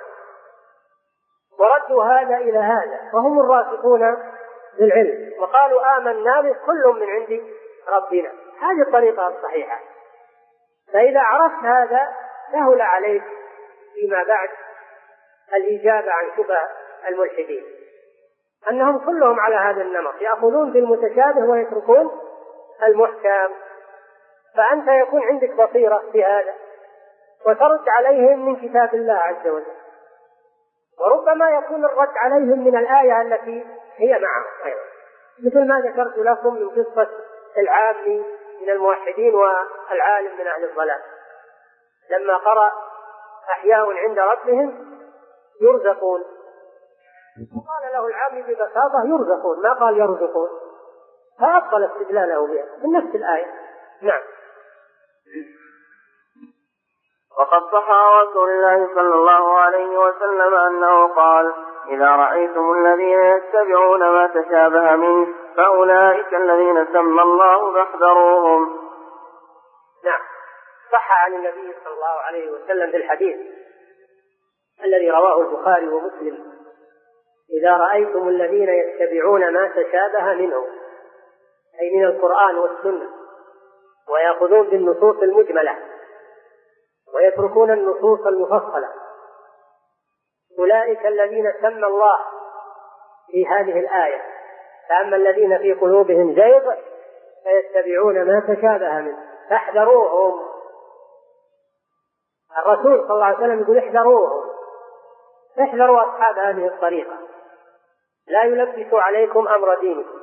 وردوا هذا إلى هذا، وهم الراسخون بالعلم، وقالوا آمنا به كل من عند ربنا. هذه الطريقة الصحيحة. فإذا عرفت هذا سهل عليك فيما بعد الإجابة عن شبه الملحدين، أنهم كلهم على هذا النمط، يأخذون بالمتشابه ويتركون المحكم. فأنت يكون عندك بصيرة في هذا وترد عليهم من كتاب الله عز وجل، وربما يكون الرد عليهم من الآية التي هي معهم أيضا، مثل ما ذكرت لكم من قصة العامي من الموحدين والعالم من أهل الضلال، لما قرأ أحياء عند ربهم يرزقون، قال له العامي ببساطة يرزقون، ما قال يرزقون، فأبطل استدلاله بها من نفس الآية. نعم. وقد صح عن رسول الله صلى الله عليه وسلم أنه قال: إذا رأيتم الذين يتبعون ما تشابه منه فأولئك الذين سمى الله فاحذروهم. نعم، صح عن النبي صلى الله عليه وسلم في الحديث الذي رواه البخاري ومسلم: إذا رأيتم الذين يتبعون ما تشابه منه، أي من القرآن والسنة، ويأخذون بالنصوص المجملة ويتركون النصوص المفصلة، أولئك الذين سمى الله في هذه الآية: فأما الذين في قلوبهم زيغ فيتبعون ما تشابه منه فاحذروهم. الرسول صلى الله عليه وسلم يقول احذروهم، احذروا أصحاب هذه الطريقة، لا يلبسوا عليكم أمر دينكم.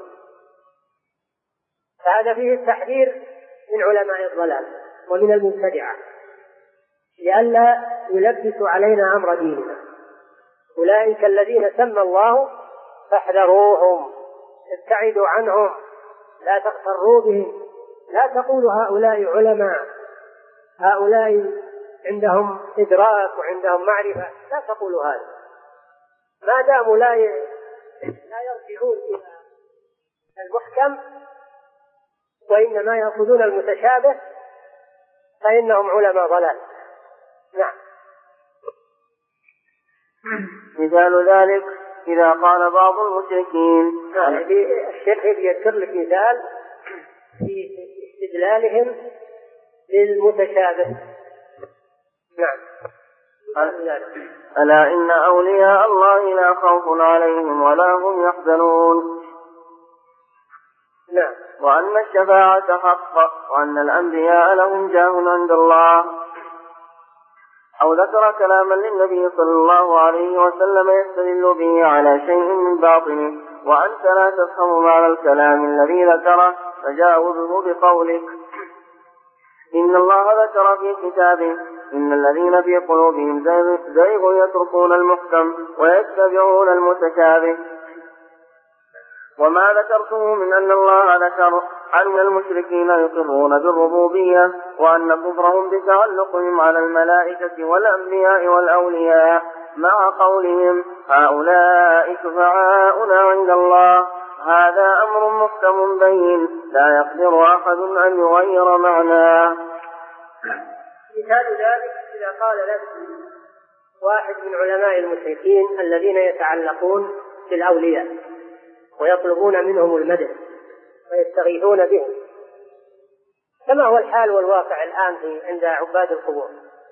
فهذا فيه التحذير من علماء الضلال ومن المبتدعة. لئلا يلبسوا علينا أمر ديننا. أولئك الذين سمى الله فاحذروهم، ابتعدوا عنهم، لا تغتروا بهم، لا تقولوا هؤلاء علماء، هؤلاء عندهم إدراك وعندهم معرفة، لا تقولوا هذا، ما داموا لا يرجعون إلى المحكم وإنما يأخذون المتشابه فإنهم علماء ضلال. نعم. مثال ذلك إذا قال بعض المشركين، الشيخ يذكر لك مثال في استدلالهم للمتشابه. نعم. ألا إن أولياء الله لا خوف عليهم ولا هم يحزنون. نعم. وأن الشفاعة حق وأن الأنبياء لهم جاه عند الله. أو ذكر كلاما للنبي صلى الله عليه وسلم يستدل به على شيء من باطنه وأنت لا تفهم معنى الكلام الذي ذكره فجاوبه بقولك إن الله ذكر في كتابه إن الذين في قلوبهم زيغ يتركون المحكم ويتبعون المتشابه. وما ذكرته من أن الله ذكر أن المشركين يقرون بالربوبية وأن كفرهم بتعلقهم على الملائكة والأنبياء والأولياء مع قولهم هؤلاء شفعاؤنا عند الله، هذا أمر محكم بين لا يقدر أحد أن يغير معناه. مثال ذلك إذا قال لك واحد من علماء المشركين الذين يتعلقون بالأولياء ويطلبون منهم المدد ويستغيثون بهم، كما هو الحال والواقع الآن عند عباد القبور،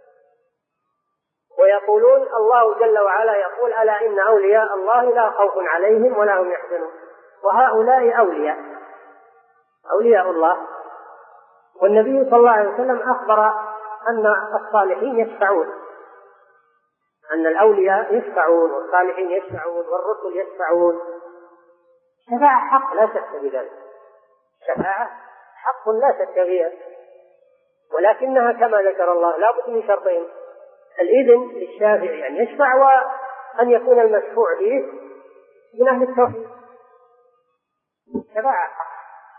ويقولون الله جل وعلا يقول ألا إن أولياء الله لا خوف عليهم ولا هم يحزنون، وهؤلاء أولياء الله. والنبي صلى الله عليه وسلم أخبر أن الصالحين يشفعون، أن الأولياء يشفعون والصالحين يشفعون والرسل يشفعون. شفاعة حق لا شك بذلك، شفاعة حق لا شك فيها، ولكنها كما ذكر الله لا بد من شرطين: الإذن للشافع أن يشفع، وأن يكون المشفوع به من أهل التوحيد. شفاعة حق.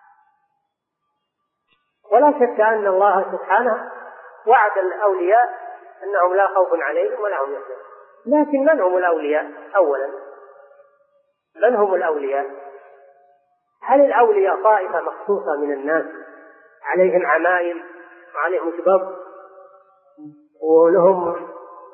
ولا شك أن الله سبحانه وعد الأولياء أنهم لا خوف عليهم ولا هم يحزنون. لكن من هم الأولياء؟ أولا من هم الأولياء؟ هل الأولياء طائفة مخصوصة من الناس عليهم عمائم وعليهم شباب ولهم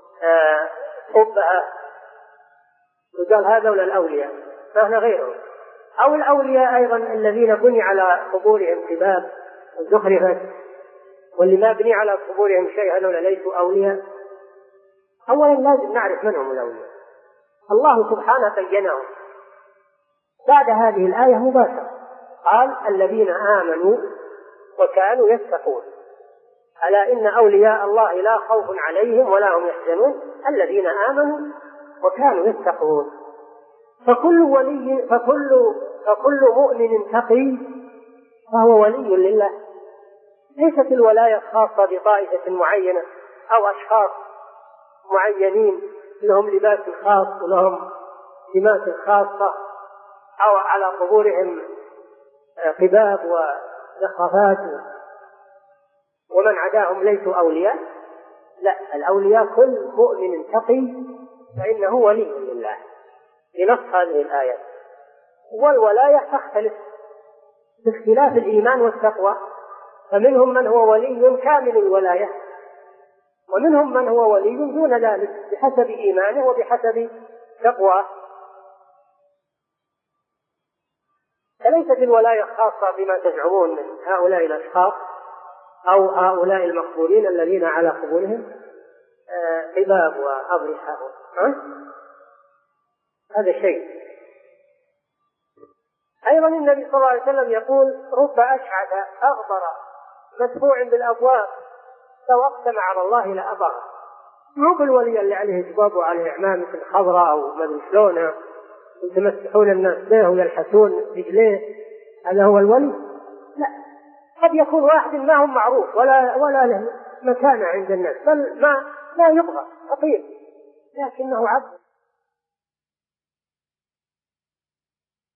قبعة وقال هذول الأولياء فهنا غيرهم؟ أو الأولياء أيضا الذين بني على قبورهم شباب وزخرفت واللي ما بني على قبورهم شيء هذول ليسوا أولياء؟ أولا لازم نعرف من هم الأولياء. الله سبحانه بينهم بعد هذه الآية مباشرة، قال الذين آمنوا وكانوا يتقون. ألا إن أولياء الله لا خوف عليهم ولا هم يحزنون الذين آمنوا وكانوا يتقون. فكل مؤمن تقي فهو ولي لله. ليست الولاية خاصة بطائفة معينة أو أشخاص معينين لهم لباس خاص ولهم سمات خاصة أو على قبورهم قباب وزخرفات ومن عداهم ليسوا أولياء. لا، الأولياء كل مؤمن تقي فإنه ولي لله بنص هذه الآية. والولاية تختلف باختلاف الإيمان والتقوى، فمنهم من هو ولي كامل الولاية ومنهم من هو ولي دون ذلك بحسب إيمانه وبحسب تقواه. فليست الولاية خاصة بما تزعمون من هؤلاء الأشخاص أو هؤلاء المقبورين الذين على قبورهم قباب وأضرحة، هذا شيء. أيضا النبي صلى الله عليه وسلم يقول رب أشعث أغبر مدفوع بالأبواب لو أقسم على الله لأبره. مو بالولي اللي عليه جباب وعليه عمامة خضراء أو ما أدري شلون يتمسحون الناس به ويلحسون رجليه، هذا هو الولي؟ لا، قد يكون واحد ما هو معروف ولا له مكانة عند الناس، بل ما لا يبغى، خطير، لكنه عبد.